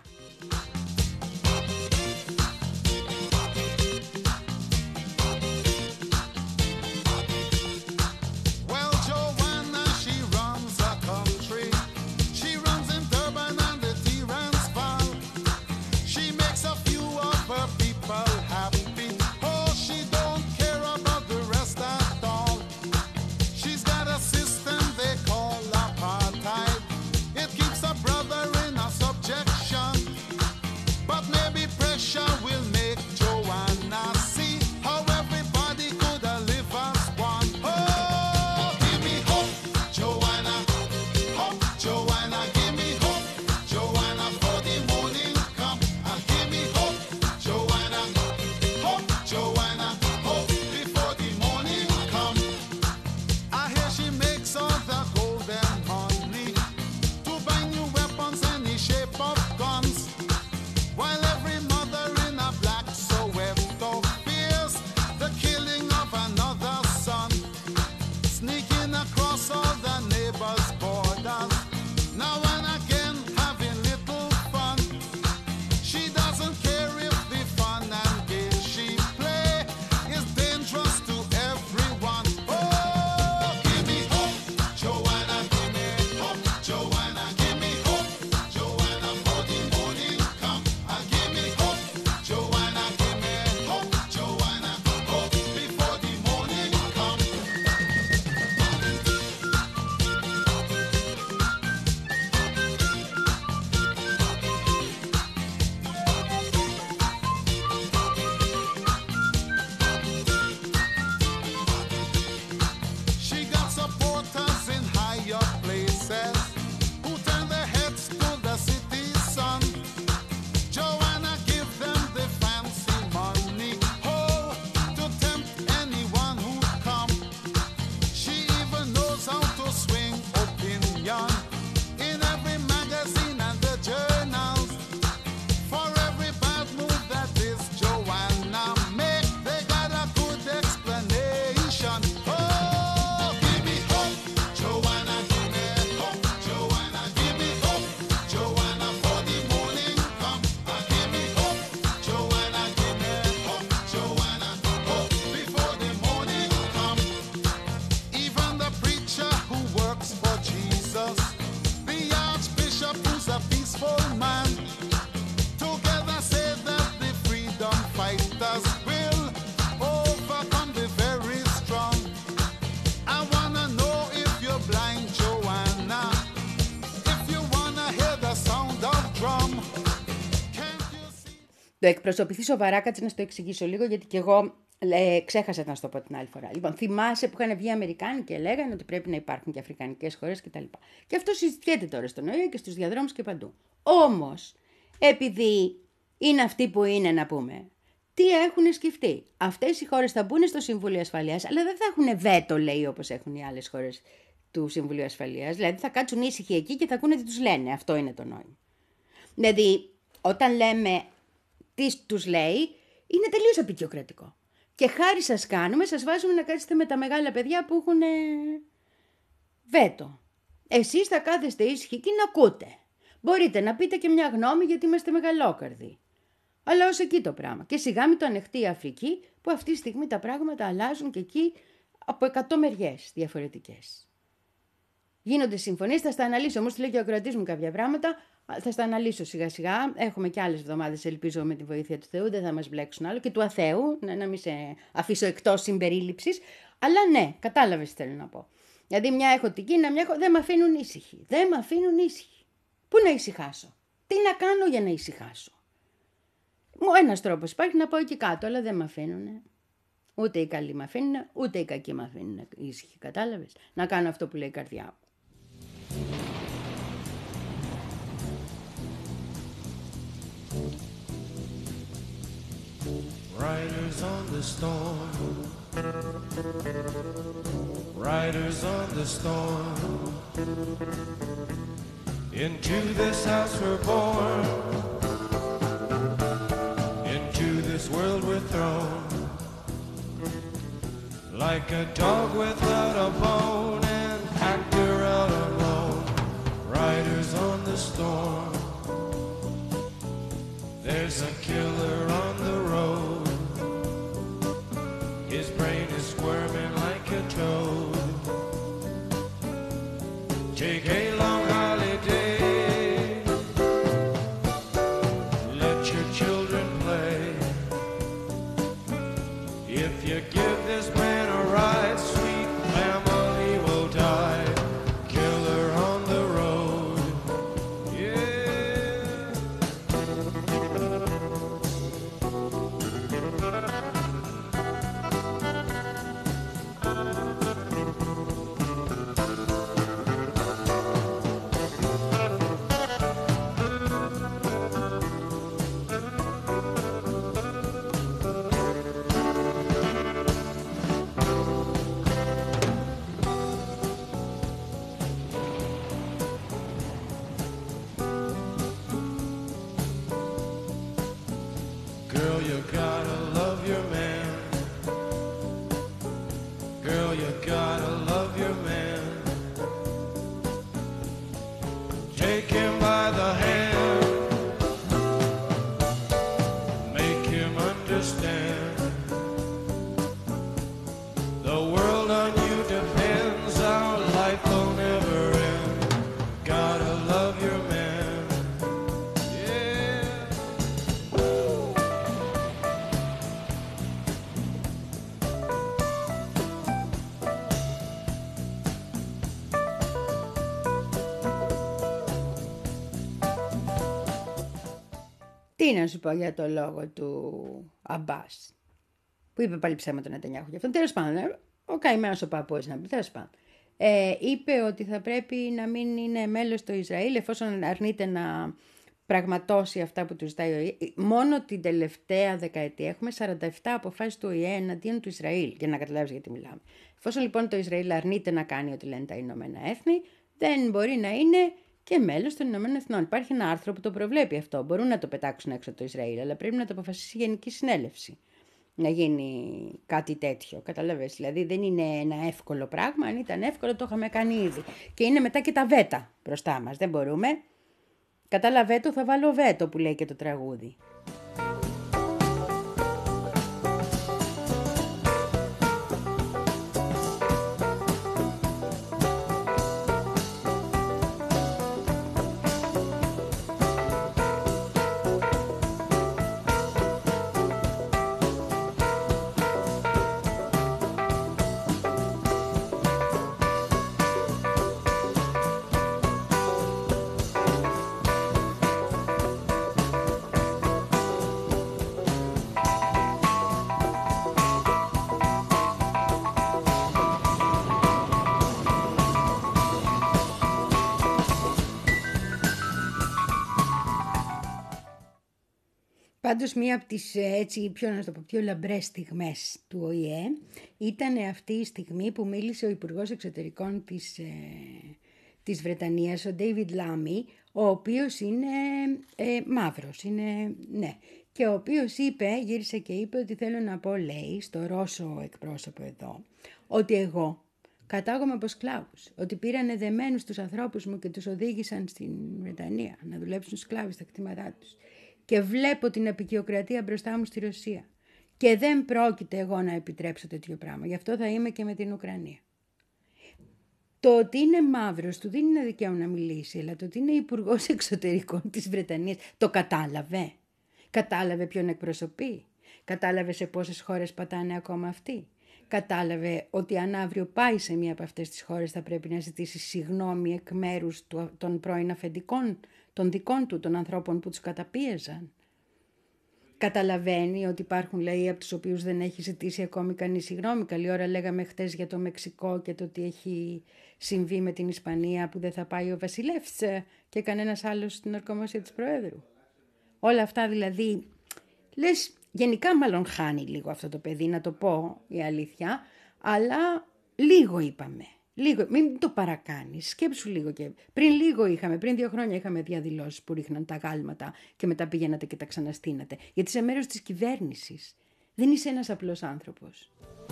Το εκπροσωπηθεί σοβαρά, κάτσε να στο εξηγήσω λίγο, γιατί και εγώ ε, ξέχασα να σου το πω την άλλη φορά. Λοιπόν, θυμάσαι που είχαν βγει οι Αμερικάνοι και λέγανε ότι πρέπει να υπάρχουν και αφρικανικές χώρες κτλ. Και αυτό συζητιέται τώρα στον ΟΗΕ και στους διαδρόμους και παντού. Όμως, επειδή είναι αυτοί που είναι, να πούμε, τι έχουν σκεφτεί. Αυτές οι χώρες θα μπουν στο Συμβούλιο Ασφαλείας, αλλά δεν θα έχουν βέτο, λέει, όπως έχουν οι άλλες χώρες του Συμβουλίου Ασφαλείας. Δηλαδή θα κάτσουν ήσυχοι εκεί και θα ακούνε τι τους λένε. Αυτό είναι το νόημα. Δηλαδή, όταν λέμε τι τους λέει, είναι τελείως απεικιοκρατικό. Και χάρη σας κάνουμε, σας βάζουμε να κάτσετε με τα μεγάλα παιδιά που έχουν βέτο. Εσείς θα κάθεστε ήσυχοι και να ακούτε. Μπορείτε να πείτε και μια γνώμη γιατί είμαστε μεγαλόκαρδοι. Αλλά ως εκεί το πράγμα. Και σιγά μην το ανεχτεί η Αφρική, που αυτή τη στιγμή τα πράγματα αλλάζουν και εκεί από εκατό μεριές διαφορετικές. Γίνονται συμφωνίες, θα στα αναλύσω. Όμως, λέει και ο ακροατής μου κάποια πράγματα, θα στα αναλύσω σιγά σιγά. Έχουμε και άλλες εβδομάδες, ελπίζω, με τη βοήθεια του Θεού, δεν θα μας μπλέξουν άλλο. Και του αθέου, να, να μην σε αφήσω εκτός συμπερίληψης. Αλλά ναι, κατάλαβες τι θέλω να πω. Δηλαδή, μια έχω την Κίνα, μια έχω. Δεν με αφήνουν ήσυχοι. Δεν με αφήνουν ήσυχοι. Πού να ησυχάσω. Τι να κάνω για να ησυχάσω. Μου ένας τρόπος υπάρχει να πάω εκεί κάτω, αλλά δεν με αφήνουν. Ούτε οι καλοί με αφήνουν, ούτε οι κακοί με αφήνουν ήσυχοι. Κατάλαβες. Να κάνω αυτό που λέει η καρδιά μου. Riders on the storm, riders on the storm, into this house we're born, into this world we're thrown, like a dog without a bone, an actor out alone, riders on the storm, there's a killer on the road. His brain is squirming like a toad. Take a long holiday. Let your children play. If you give this man a ride, sweet family will die. Killer on the road. Yeah. Girl, you gotta love your man. Girl, you gotta love your man. Take him by the hand. Make him understand. The world on you depends. Our life will never end. Gotta love your man. Yeah. Τι να σου πω για το λόγο του Αμπάς, που είπε πάλι ψέματα τον Νετανιάχου γι' αυτό. Τέλος πάντων, ε, ο καημένος ο παππούς να πει, τέλος πάντων. Ε, είπε ότι θα πρέπει να μην είναι μέλος το Ισραήλ εφόσον αρνείται να πραγματώσει αυτά που του ζητάει ο ΟΗΕ. Μόνο την τελευταία δεκαετία έχουμε σαράντα επτά αποφάσεις του ΟΗΕ εναντίον του Ισραήλ, για να καταλάβεις γιατί μιλάμε. Εφόσον λοιπόν το Ισραήλ αρνείται να κάνει ό,τι λένε τα Ηνωμένα Έθνη, δεν μπορεί να είναι και μέλος των Ηνωμένων Εθνών. Υπάρχει ένα άρθρο που το προβλέπει αυτό. Μπορούν να το πετάξουν έξω το Ισραήλ, αλλά πρέπει να το αποφασίσει η Γενική Συνέλευση. Να γίνει κάτι τέτοιο. Καταλαβες. Δηλαδή δεν είναι ένα εύκολο πράγμα. Αν ήταν εύκολο, το είχαμε κάνει ήδη. Και είναι μετά και τα βέτα μπροστά μας. Δεν μπορούμε. Κατάλαβε το, θα βάλω βέτο που λέει και το τραγούδι. Πάντως μία από τις έτσι πιο, να το πω, πιο λαμπρές στιγμές του Ο Η Ε ήταν αυτή η στιγμή που μίλησε ο Υπουργός Εξωτερικών της, ε, της Βρετανίας, ο David Lammy, ο οποίος είναι ε, μαύρος, είναι, ναι, και ο οποίος είπε, γύρισε και είπε ότι θέλω να πω, λέει, στο Ρώσο εκπρόσωπο εδώ, ότι εγώ κατάγομαι από σκλάβους, ότι πήρανε δεμένους τους ανθρώπους μου και τους οδήγησαν στην Βρετανία να δουλέψουν σκλάβοι στα κτήματά τους. Και βλέπω την απεικιοκρατία μπροστά μου στη Ρωσία. Και δεν πρόκειται εγώ να επιτρέψω τέτοιο πράγμα. Γι' αυτό θα είμαι και με την Ουκρανία. Το ότι είναι μαύρος του δίνει ένα δικαίωμα να μιλήσει, αλλά το ότι είναι υπουργός εξωτερικών της Βρετανίας, το κατάλαβε. Κατάλαβε ποιον εκπροσωπεί. Κατάλαβε σε πόσες χώρες πατάνε ακόμα αυτοί. Κατάλαβε ότι αν αύριο πάει σε μία από αυτές τις χώρες θα πρέπει να ζητήσει συγγνώμη εκ μέρους των πρώην αφεντικών, των δικών του, των ανθρώπων που τους καταπίεζαν. Καταλαβαίνει ότι υπάρχουν λαοί από τους οποίους δεν έχει ζητήσει ακόμη κανείς συγγνώμη. Καλή ώρα λέγαμε χτες για το Μεξικό και το τι έχει συμβεί με την Ισπανία που δεν θα πάει ο βασιλεύς και κανένας άλλος στην ορκομοσία της Προέδρου. Όλα αυτά δηλαδή, λες, γενικά μάλλον χάνει λίγο αυτό το παιδί, να το πω η αλήθεια, αλλά λίγο είπαμε. Λίγο, μην το παρακάνεις, σκέψου λίγο και πριν λίγο είχαμε, πριν δύο χρόνια είχαμε διαδηλώσεις που ρίχναν τα γάλματα και μετά πήγαινατε και τα ξαναστείνατε. Γιατί είσαι μέρος της κυβέρνησης, δεν είσαι ένας απλός άνθρωπος.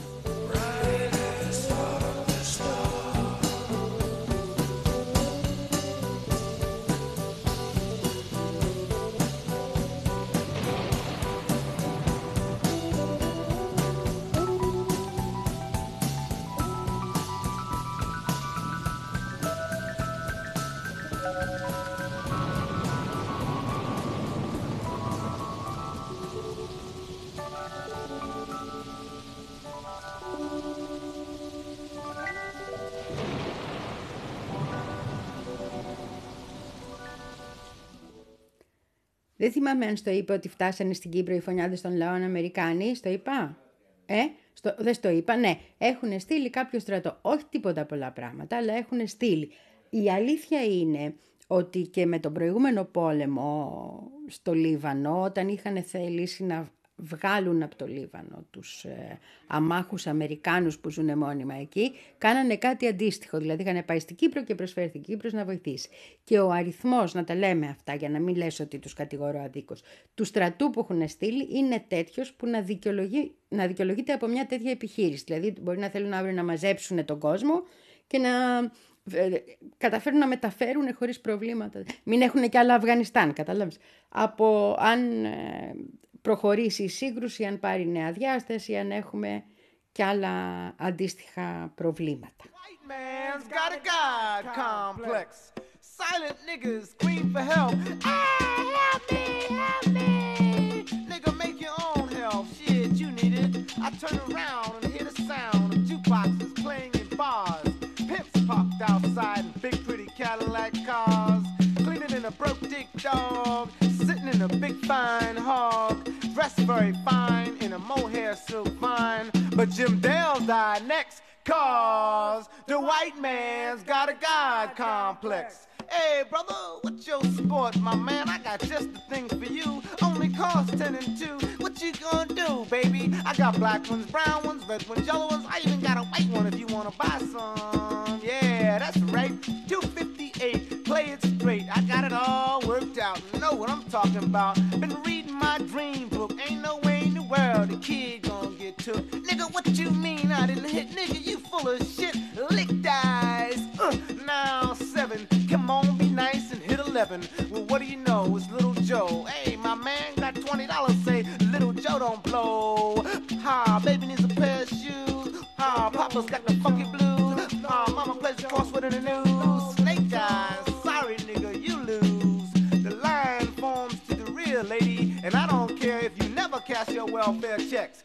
Δεν θυμάμαι αν στο είπα ότι φτάσανε στην Κύπρο οι φωνιάδες των λαών Αμερικάνοι. Στο είπα? Ε, στο, δεν στο είπα. Ναι, έχουν στείλει κάποιο στρατό. Όχι τίποτα πολλά πράγματα, αλλά έχουν στείλει. Η αλήθεια είναι ότι και με τον προηγούμενο πόλεμο στο Λίβανο, όταν είχαν θελήσει να βγάλουν από το Λίβανο τους ε, αμάχους Αμερικάνους που ζουν μόνιμα εκεί, κάνανε κάτι αντίστοιχο. Δηλαδή είχαν πάει στην Κύπρο και προσφέρθηκε η Κύπρος να βοηθήσει. Και ο αριθμός, να τα λέμε αυτά για να μην λες ότι τους κατηγορώ αδίκως, του στρατού που έχουν στείλει είναι τέτοιος που να, δικαιολογεί, να δικαιολογείται από μια τέτοια επιχείρηση. Δηλαδή μπορεί να θέλουν αύριο να μαζέψουν τον κόσμο και να ε, καταφέρουν να μεταφέρουν χωρίς προβλήματα. Μην έχουν και άλλα Αφγανιστάν, κατάλαβες. Από αν... Ε, προχωρήσει η σύγκρουση, αν πάρει νέα διάσταση, αν έχουμε και άλλα αντίστοιχα προβλήματα. White man's got a God complex. Silent niggas scream for help. Ah, help me, help me. Nigga, make your own help. Shit, you need it. I turn around and hear the sound of jukeboxes playing in bars. Pimps parked outside in big pretty Cadillac cars. Cleaner than a broke dick dog. Sitting in a big fine hog. Dressed very fine in a mohair silk vine. But Jim Dale died next, cause the white man's got a God complex. Hey brother, what's your sport, my man? I got just the thing for you. Only cost ten and two. What you gonna do, baby? I got black ones, brown ones, red ones, yellow ones. I even got a white one if you wanna buy some. Yeah, that's right. two fifty-eight. Play it straight. I got it all worked out. Know what I'm talking about. Been reading my dream book. Ain't no way in the world a kid gonna get took. Nigga, what you mean I didn't hit? Nigga, you full of shit. Lick dice. Uh, now seven. Come on, be nice and hit eleven. Well, what do you know? It's Little Joe. Hey, my man got twenty dollars. Say, Little Joe don't blow. Ha, baby needs a pair of shoes. Ha, Papa's got the funky blues. Ha, Mama plays the crossword in the news. Snake eyes. Sorry, nigga, you lose. The line forms to the real lady. And I don't care if you never cash your welfare checks.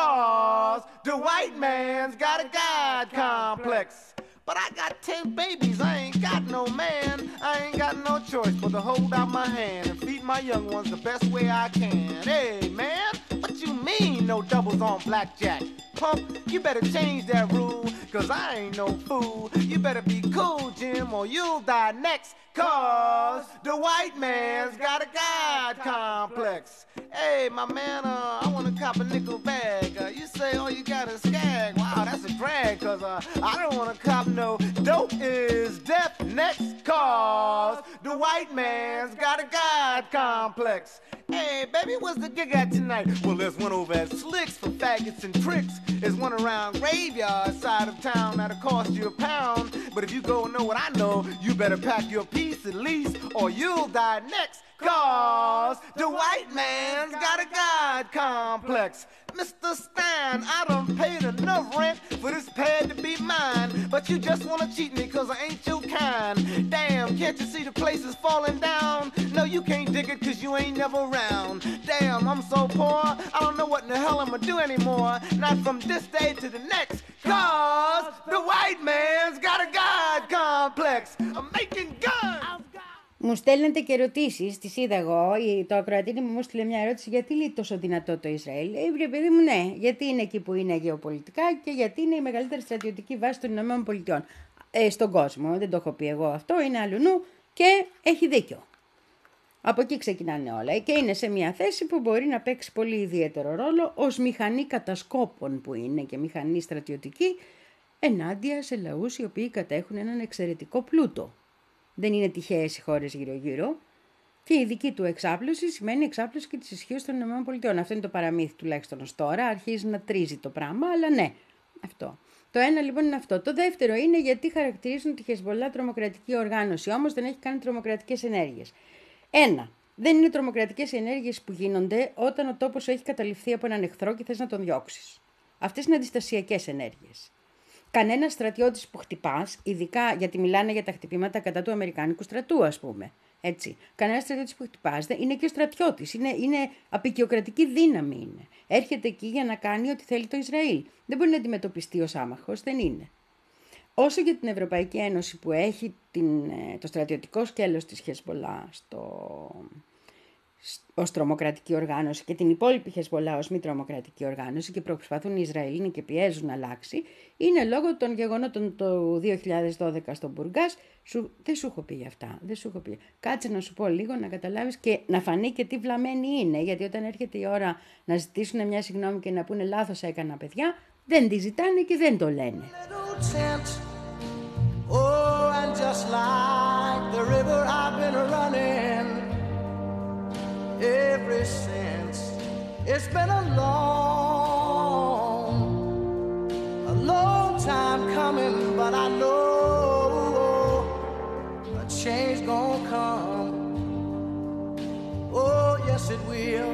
Cause the white man's got a God complex. But I got ten babies, I ain't got no man. I ain't got no choice but to hold out my hand and feed my young ones the best way I can. Hey, man, what you mean no doubles on blackjack? Pump, you better change that rule, cause I ain't no fool. You better be cool, Jim, or you'll die next. Cause the white man's got a God complex. Hey, my man, uh, I want to cop a nickel bag. Uh, you say all you got is skag. Wow, that's a drag, cause uh, I don't want to cop no dope is death next cause the white man's got a God complex. Hey, baby, what's the gig at tonight? Well, there's one over at Slicks for faggots and tricks. There's one around Graveyard side of town that'll cost you a pound. But if you go and know what I know, you better pack your piece at least, or you'll die next. Cause the white man's got a God complex. Mister Stein, I done paid enough rent for this pad to be mine. But you just wanna cheat me cause I ain't your kind. Damn, can't you see the place is falling down? No, you can't dig it cause you ain't never around. Damn, I'm so poor, I don't know what in the hell I'ma do anymore. Not from this day to the next. Cause the white man's got a God complex. I'm making guns. Μου στέλνετε και ερωτήσεις, τις είδα εγώ. Το ακροατήρι μου μου στείλε μια ερώτηση γιατί είναι τόσο δυνατό το Ισραήλ. Ε, βρε παιδί μου, ναι, γιατί είναι εκεί που είναι γεωπολιτικά και γιατί είναι η μεγαλύτερη στρατιωτική βάση των Ηνωμένων Πολιτειών. Ε, στον κόσμο, δεν το έχω πει εγώ αυτό, είναι αλλουνού και έχει δίκιο. Από εκεί ξεκινάνε όλα και είναι σε μια θέση που μπορεί να παίξει πολύ ιδιαίτερο ρόλο ως μηχανή κατασκόπων που είναι και μηχανή στρατιωτική ενάντια σε λαούς οι οποίοι κατέχουν έναν εξαιρετικό πλούτο. Δεν είναι τυχαίες οι χώρες γύρω-γύρω και η δική του εξάπλωση σημαίνει εξάπλωση και της ισχύως των ΗΠΑ. Αυτό είναι το παραμύθι τουλάχιστον ως τώρα, αρχίζει να τρίζει το πράγμα, αλλά ναι, αυτό. Το ένα λοιπόν είναι αυτό. Το δεύτερο είναι γιατί χαρακτηρίζουν τη Χεσμολά τρομοκρατική οργάνωση, όμως δεν έχει κάνει τρομοκρατικές ενέργειες. Ένα, δεν είναι τρομοκρατικές ενέργειες που γίνονται όταν ο τόπος έχει καταληφθεί από έναν εχθρό και θες να τον διώξεις. Αυτές είναι αντιστασιακές ενέργειες. Κανένα στρατιώτης που χτυπάς, ειδικά γιατί μιλάνε για τα χτυπήματα κατά του Αμερικάνικου στρατού, ας πούμε. Έτσι. Κανένα στρατιώτης που χτυπάς είναι και ο στρατιώτης. Είναι, είναι απεικιοκρατική δύναμη. Είναι. Έρχεται εκεί για να κάνει ό,τι θέλει το Ισραήλ. Δεν μπορεί να αντιμετωπιστεί ως άμαχος, δεν είναι. Όσο για την Ευρωπαϊκή Ένωση που έχει την, το στρατιωτικό σκέλος της Χεσμολά στο, ως τρομοκρατική οργάνωση και την υπόλοιπη Χεσμολά ως μη τρομοκρατική οργάνωση και προσπαθούν οι Ισραηλίνοι και πιέζουν να αλλάξει, είναι λόγω των γεγονότων το δύο χιλιάδες δώδεκα στο Μπουργκάς. Σου, δεν σου έχω πει για αυτά, δεν σου έχω πει. Κάτσε να σου πω λίγο να καταλάβεις και να φανεί και τι βλαμμένοι είναι, γιατί όταν έρχεται η ώρα να ζητήσουν μια συγγνώμη και να πούνε λάθος έκανα παιδιά, δεν τη ζητάνε και δεν το λένε. Oh, and just like the river I've been running ever since. It's been a long, a long time coming, but I know a change gonna come. Oh, yes it will.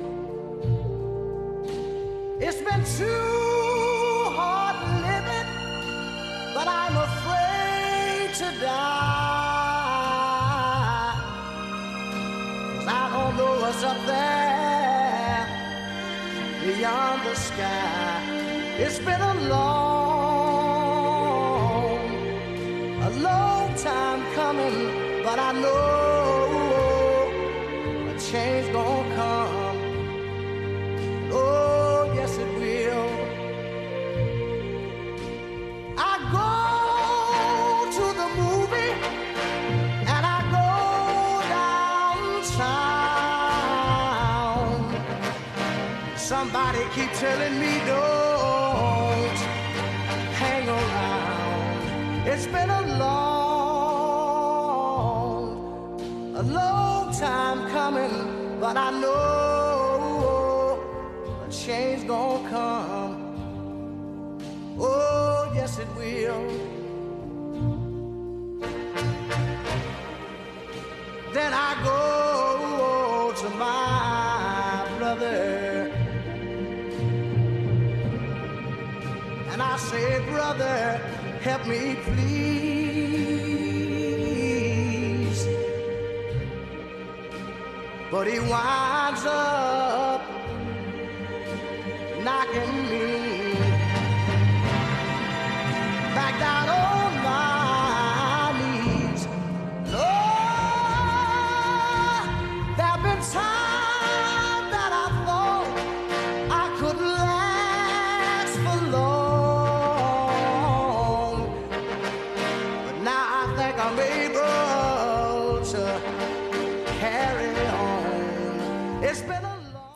It's been too hard living, but I'm afraid to die. 'Cause I don't know what's up there beyond the sky. It's been a long, a long time coming, but I know a change gonna come. Oh, yes it will. I go to the movie and I go downtown. Somebody keep telling me don't hang around. It's been a long, a long time coming, but I know a change gonna come. Oh, yes it will. Then I go to my brother and I say, brother, help me please. But he winds up knocking me back down on my knees. Lord, there've been times that I thought I could last for long, but now I think I'm able to carry on. It's been a long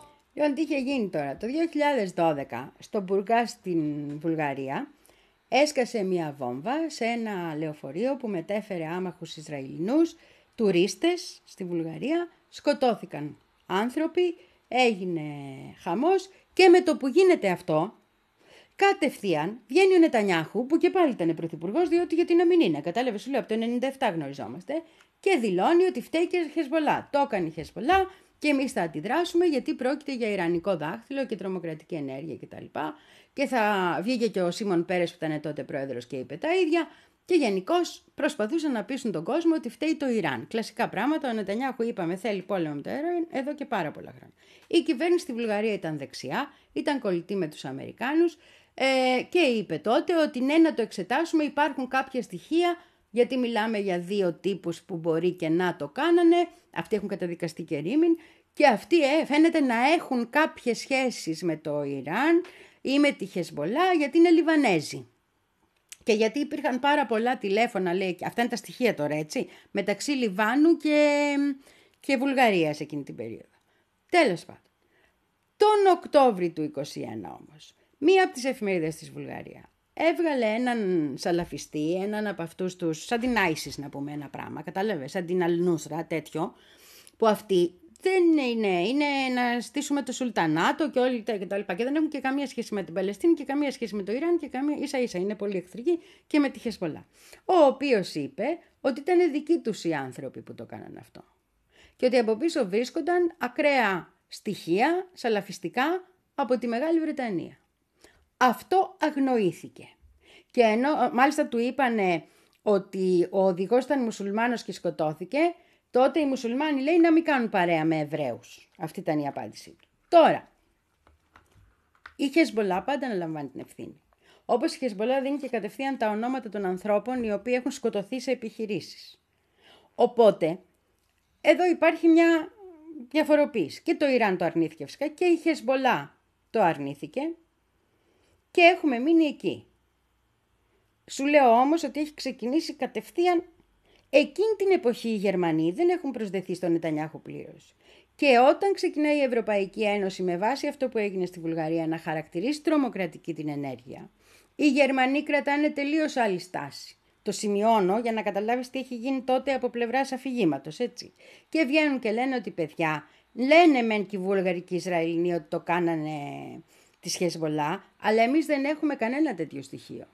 Λοιπόν, τι είχε γίνει τώρα. Το δύο χιλιάδες δώδεκα, στο Μπουργκάς στην Βουλγαρία, έσκασε μια βόμβα σε ένα λεωφορείο που μετέφερε άμαχους Ισραηλινούς, τουρίστες στη Βουλγαρία, σκοτώθηκαν άνθρωποι, έγινε χαμός και με το που γίνεται αυτό, κατευθείαν βγαίνει ο Νετανιάχου, που και πάλι ήταν πρωθυπουργός, διότι γιατί να μην είναι, κατάλαβε, σου λέω, από το ενενήντα επτά γνωριζόμαστε, και δηλώνει ότι φταίει και η Χεσμολά. Το έκανε η Χεσμολά και εμείς θα αντιδράσουμε γιατί πρόκειται για ιρανικό δάχτυλο και τρομοκρατική ενέργεια κτλ. Και θα βγήκε και ο Σίμον Πέρες που ήταν τότε πρόεδρος και είπε τα ίδια. Και γενικώς προσπαθούσαν να πείσουν τον κόσμο ότι φταίει το Ιράν. Κλασικά πράγματα. Ο Νετανιάχου, είπαμε, θέλει πόλεμο με το Ιράν εδώ και πάρα πολλά χρόνια. Η κυβέρνηση στη Βουλγαρία ήταν δεξιά, ήταν κολλητή με τους Αμερικάνους ε, και είπε τότε ότι ναι, να το εξετάσουμε. Υπάρχουν κάποια στοιχεία, γιατί μιλάμε για δύο τύπους που μπορεί και να το κάνανε. Αυτοί έχουν καταδικαστεί και ρήμην και αυτοί ε, φαίνεται να έχουν κάποιες σχέσεις με το Ιράν ή με τη Χεσμολά, γιατί είναι Λιβανέζοι. Και γιατί υπήρχαν πάρα πολλά τηλέφωνα, λέει, αυτά είναι τα στοιχεία τώρα, έτσι, μεταξύ Λιβάνου και, και Βουλγαρίας εκείνη την περίοδο. Τέλος πάντων, τον Οκτώβρη του είκοσι ένα όμως, μία από τις εφημερίδες της Βουλγαρία έβγαλε έναν σαλαφιστή, έναν από αυτούς τους, σαν την Άισις να πούμε ένα πράγμα, κατάλαβες, σαν την Αλνούσρα, τέτοιο, που αυτοί δεν είναι, είναι να στήσουμε το Σουλτανάτο και όλοι τα κτλ. Και, και δεν έχουν και καμία σχέση με την Παλαιστίνη και καμία σχέση με το Ιράν και καμία, ίσα ίσα είναι πολύ εχθρικοί και με τη Χεσμολά. Ο οποίος είπε ότι ήταν δικοί τους οι άνθρωποι που το κάνανε αυτό. Και ότι από πίσω βρίσκονταν ακραία στοιχεία, σαλαφιστικά, από τη Μεγάλη Βρετανία. Αυτό αγνοήθηκε. Και ενώ μάλιστα του είπανε ότι ο οδηγός ήταν μουσουλμάνος και σκοτώθηκε, τότε οι μουσουλμάνοι λέει να μην κάνουν παρέα με Εβραίους. Αυτή ήταν η απάντησή του. Τώρα, η Χεσμολά πάντα αναλαμβάνει την ευθύνη. Όπως η Χεσμολά δίνει και κατευθείαν τα ονόματα των ανθρώπων οι οποίοι έχουν σκοτωθεί σε επιχειρήσεις. Οπότε, εδώ υπάρχει μια διαφοροποίηση. Και το Ιράν το αρνήθηκε φυσικά και η Χεσμολά το αρνήθηκε και έχουμε μείνει εκεί. Σου λέω όμως ότι έχει ξεκινήσει κατευθείαν. Εκείνη την εποχή οι Γερμανοί δεν έχουν προσδεθεί στον Νετανιάχου πλήρως. Και όταν ξεκινάει η Ευρωπαϊκή Ένωση με βάση αυτό που έγινε στη Βουλγαρία να χαρακτηρίσει τρομοκρατική την ενέργεια, οι Γερμανοί κρατάνε τελείως άλλη στάση. Το σημειώνω για να καταλάβεις τι έχει γίνει τότε από πλευράς αφηγήματος, έτσι. Και βγαίνουν και λένε ότι παιδιά, λένε μεν και οι Βούλγαροι και οι Ισραηλινοί ότι το κάνανε τη Χεσμολά, αλλά εμείς δεν έχουμε κανένα τέτοιο στοιχείο.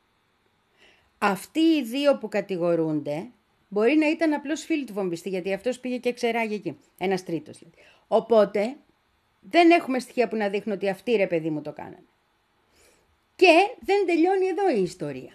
Αυτοί οι δύο που κατηγορούνται μπορεί να ήταν απλώς φίλοι του βομβιστή, γιατί αυτός πήγε και ξεράγει εκεί. Ένας τρίτος δηλαδή. Οπότε δεν έχουμε στοιχεία που να δείχνουν ότι αυτοί ρε παιδί μου το κάνανε. Και δεν τελειώνει εδώ η ιστορία.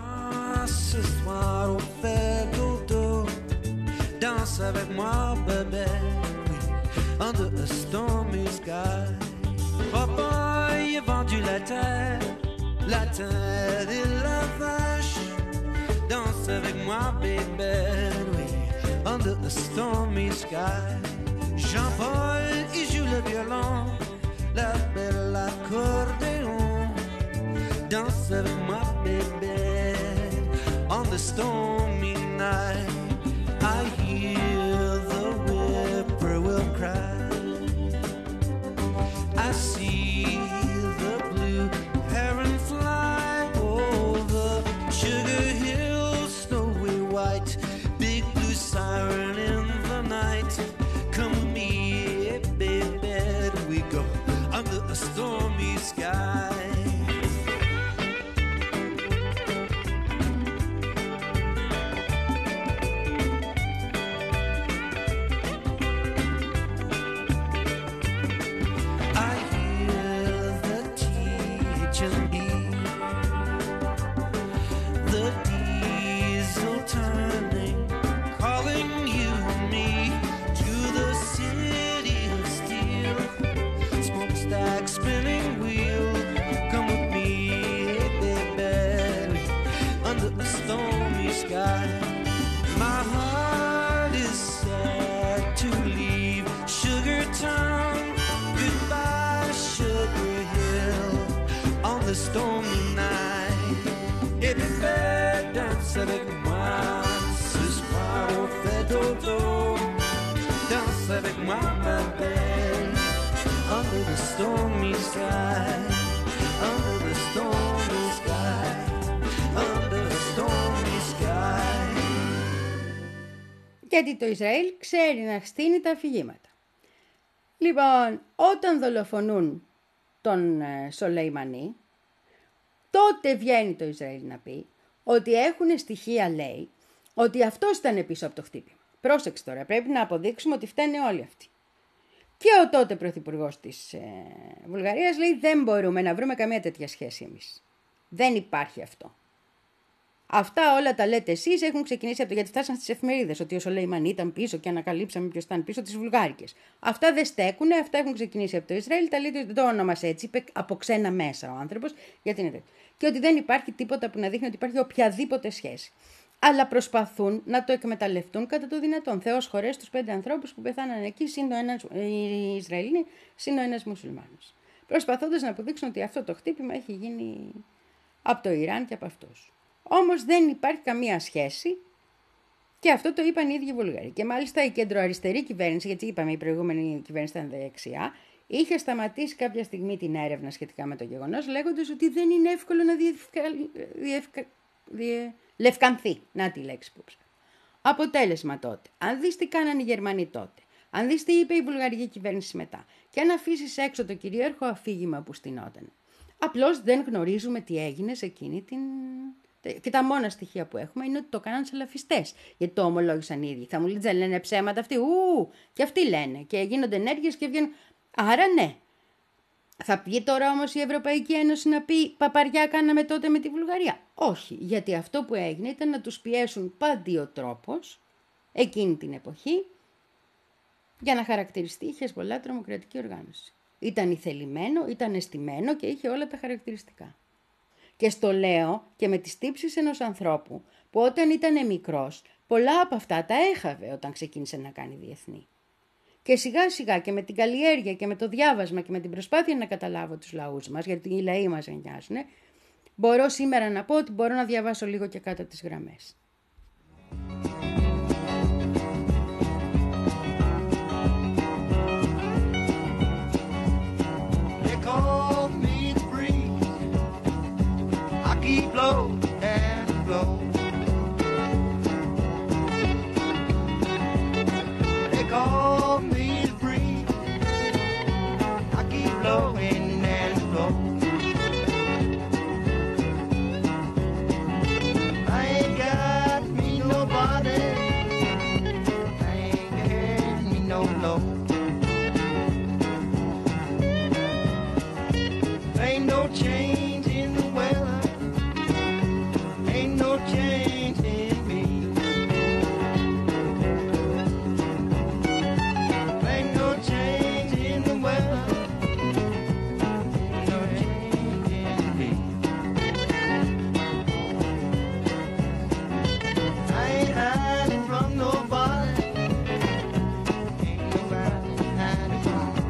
Danse avec moi, bébé, oui, under a stormy sky. Jean-Paul, il joue le violon, la belle accordéon. Danse avec moi, bébé, on the stormy night. I hear the whippoorwill cry. I see the blue heron fly over Sugar Hill. White, big blue siren in the night. Come with me, baby, we go under a stormy sky. I hear the T H and B, the diesel turning, calling you and me to the city of steel. Smokestack spinning wheel, come with me, hey baby, under a stormy sky. My heart is sad to leave Sugar Town. Goodbye, Sugar Hill, on the stormy night. Hey baby, dance avec moi ce soir au fait dodo. Danse avec moi ma belle under the Γιατί το Ισραήλ ξέρει να στείνει τα αφηγήματα. Λοιπόν, όταν δολοφονούν τον ε, Σολεϊμανί, τότε βγαίνει το Ισραήλ να πει ότι έχουν στοιχεία, λέει, ότι αυτός ήταν πίσω από το χτύπημα. Πρόσεξε τώρα, πρέπει να αποδείξουμε ότι φταίνε όλοι αυτοί. Και ο τότε πρωθυπουργός της ε, Βουλγαρίας λέει δεν μπορούμε να βρούμε καμία τέτοια σχέση εμείς. Δεν υπάρχει αυτό. Αυτά όλα τα λέτε εσείς, έχουν ξεκινήσει από το γιατί φτάσαν στις εφημερίδες ότι ο Σολεϊμανί ήταν πίσω και ανακαλύψαμε ποιος ήταν πίσω, τις Βουλγάρικες. Αυτά δεν στέκουν, αυτά έχουν ξεκινήσει από το Ισραήλ, τα λέτε το όνομα έτσι, είπε από ξένα μέσα ο άνθρωπος, γιατί είναι τέτοιο. Και ότι δεν υπάρχει τίποτα που να δείχνει ότι υπάρχει οποιαδήποτε σχέση. Αλλά προσπαθούν να το εκμεταλλευτούν κατά το δυνατόν. Θεός χωρέσει τους πέντε ανθρώπους που πεθάνανε εκεί, συν το ένας οι Ισραηλοί, συν ο ένας μουσουλμάνος. Προσπαθώντας να αποδείξουν ότι αυτό το χτύπημα έχει γίνει από το Ιράν και από αυτούς. Όμως δεν υπάρχει καμία σχέση και αυτό το είπαν οι ίδιοι Βουλγαροί. Και μάλιστα η κεντροαριστερή κυβέρνηση, γιατί είπαμε η προηγούμενη κυβέρνηση ήταν δεξιά, είχε σταματήσει κάποια στιγμή την έρευνα σχετικά με το γεγονός, λέγοντας ότι δεν είναι εύκολο να διευκα... διευκα... διε... λευκανθεί. Να τη λέξη που ψάχνω. Αποτέλεσμα τότε, αν δεις τι κάνανε οι Γερμανοί τότε, αν δεις τι είπε η βουλγαρική κυβέρνηση μετά, και αν αφήσεις έξω το κυρίαρχο αφήγημα που στηνόταν, απλώς δεν γνωρίζουμε τι έγινε σε εκείνη την. Και τα μόνα στοιχεία που έχουμε είναι ότι το κάναν σαλαφιστές. Γιατί το ομολόγησαν οι ίδιοι. Θα μου λένε, λένε ψέματα αυτοί. Ου, και αυτοί λένε. Και γίνονται ενέργειες και βγαίνουν. Άρα ναι. Θα πει τώρα όμως η Ευρωπαϊκή Ένωση να πει παπαριά κάναμε τότε με τη Βουλγαρία. Όχι. Γιατί αυτό που έγινε ήταν να τους πιέσουν παντιοτρόπως εκείνη την εποχή για να χαρακτηριστεί η Χεσμολάχ τρομοκρατική οργάνωση. Ήταν ηθελημένο, ήταν αισθημένο και είχε όλα τα χαρακτηριστικά. Και στο λέω και με τις τύψεις ενός ανθρώπου που όταν ήταν μικρός πολλά από αυτά τα έχαβε όταν ξεκίνησε να κάνει διεθνή. Και σιγά σιγά και με την καλλιέργεια και με το διάβασμα και με την προσπάθεια να καταλάβω τους λαούς μας, γιατί οι λαοί μας νοιάζουν, μπορώ σήμερα να πω ότι μπορώ να διαβάσω λίγο και κάτω τις γραμμές. Keep low and low. They call me the breeze. I keep blowing and low. I ain't got me nobody. I ain't got me no low. Ain't no change in the weather. Ain't no change in me. Ain't no change in the weather. Ain't no change in me. I ain't hiding from nobody. Ain't nobody hiding from me.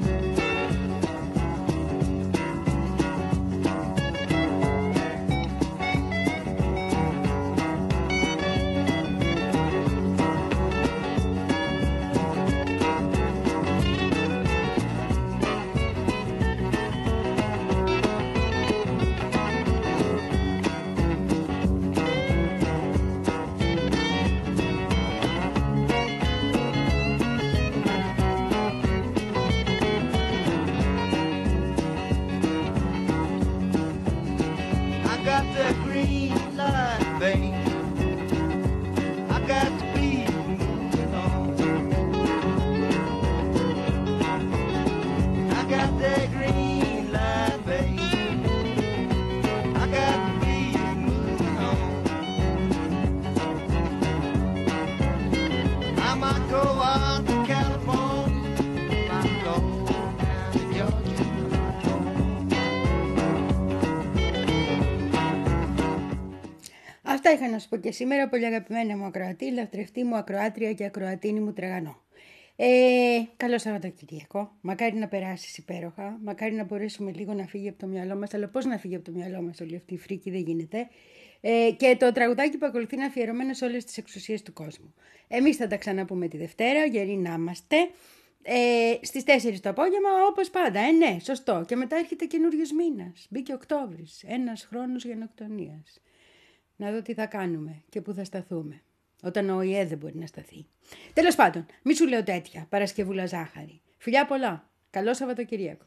Αυτά είχα να σου πω και σήμερα, πολύ αγαπημένα μου ακροατή, λατρευτή μου ακροάτρια και ακροατίνη μου τραγανό. Ε, καλό Σαββατοκυριακό. Μακάρι να περάσεις υπέροχα. Μακάρι να μπορέσουμε λίγο να φύγει από το μυαλό μας. Αλλά πώς να φύγει από το μυαλό μας όλη αυτή η φρίκη, δεν γίνεται. Ε, και το τραγουδάκι που ακολουθεί είναι αφιερωμένο σε όλες τις εξουσίες του κόσμου. Εμείς θα τα ξαναπούμε τη Δευτέρα, γεροί να είμαστε. Ε, στις τέσσερις το απόγευμα, όπως πάντα. Ε, ναι, σωστό. Και μετά έρχεται καινούριος μήνας. Μπήκε Οκτώβρης. Ένας χρόνος γενοκτονίας. Να δω τι θα κάνουμε και πού θα σταθούμε. όταν ο ΟΗΕ δεν μπορεί να σταθεί. Τέλος πάντων, μη σου λέω τέτοια, Παρασκευούλα ζάχαρη. Φιλιά πολλά, καλό Σαββατοκυριακό.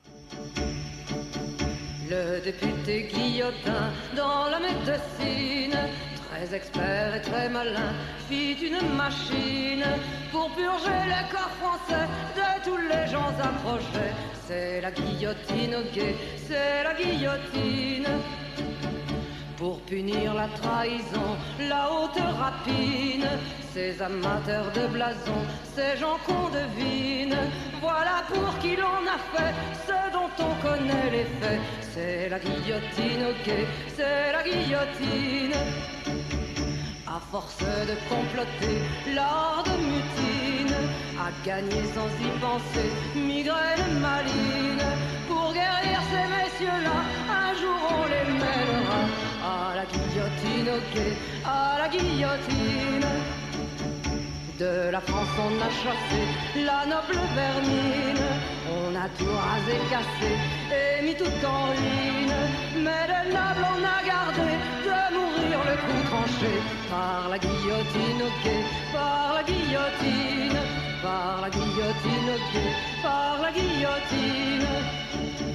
Le député Guillotin, dans la médecine, très expert et très malin, fit une machine pour purger le corps français de tous les gens approchés. C'est la guillotine au guet, c'est la guillotine. Pour punir la trahison, la haute rapine, ces amateurs de blason, ces gens qu'on devine, voilà pour qui l'on a fait ce dont on connaît les faits. C'est la guillotine, ok, c'est la guillotine. À force de comploter, l'art de mutine a gagné sans y penser, migraine maline. Pour guérir ces messieurs-là, un jour on les mènera à la guillotine, ok, à la guillotine. De la France on a chassé la noble vermine, on a tout rasé, cassé et mis tout en ruine. Mais le noble on a gardé de mourir le cou tranché par la guillotine, ok, par la guillotine, par la guillotine, ok, par la guillotine.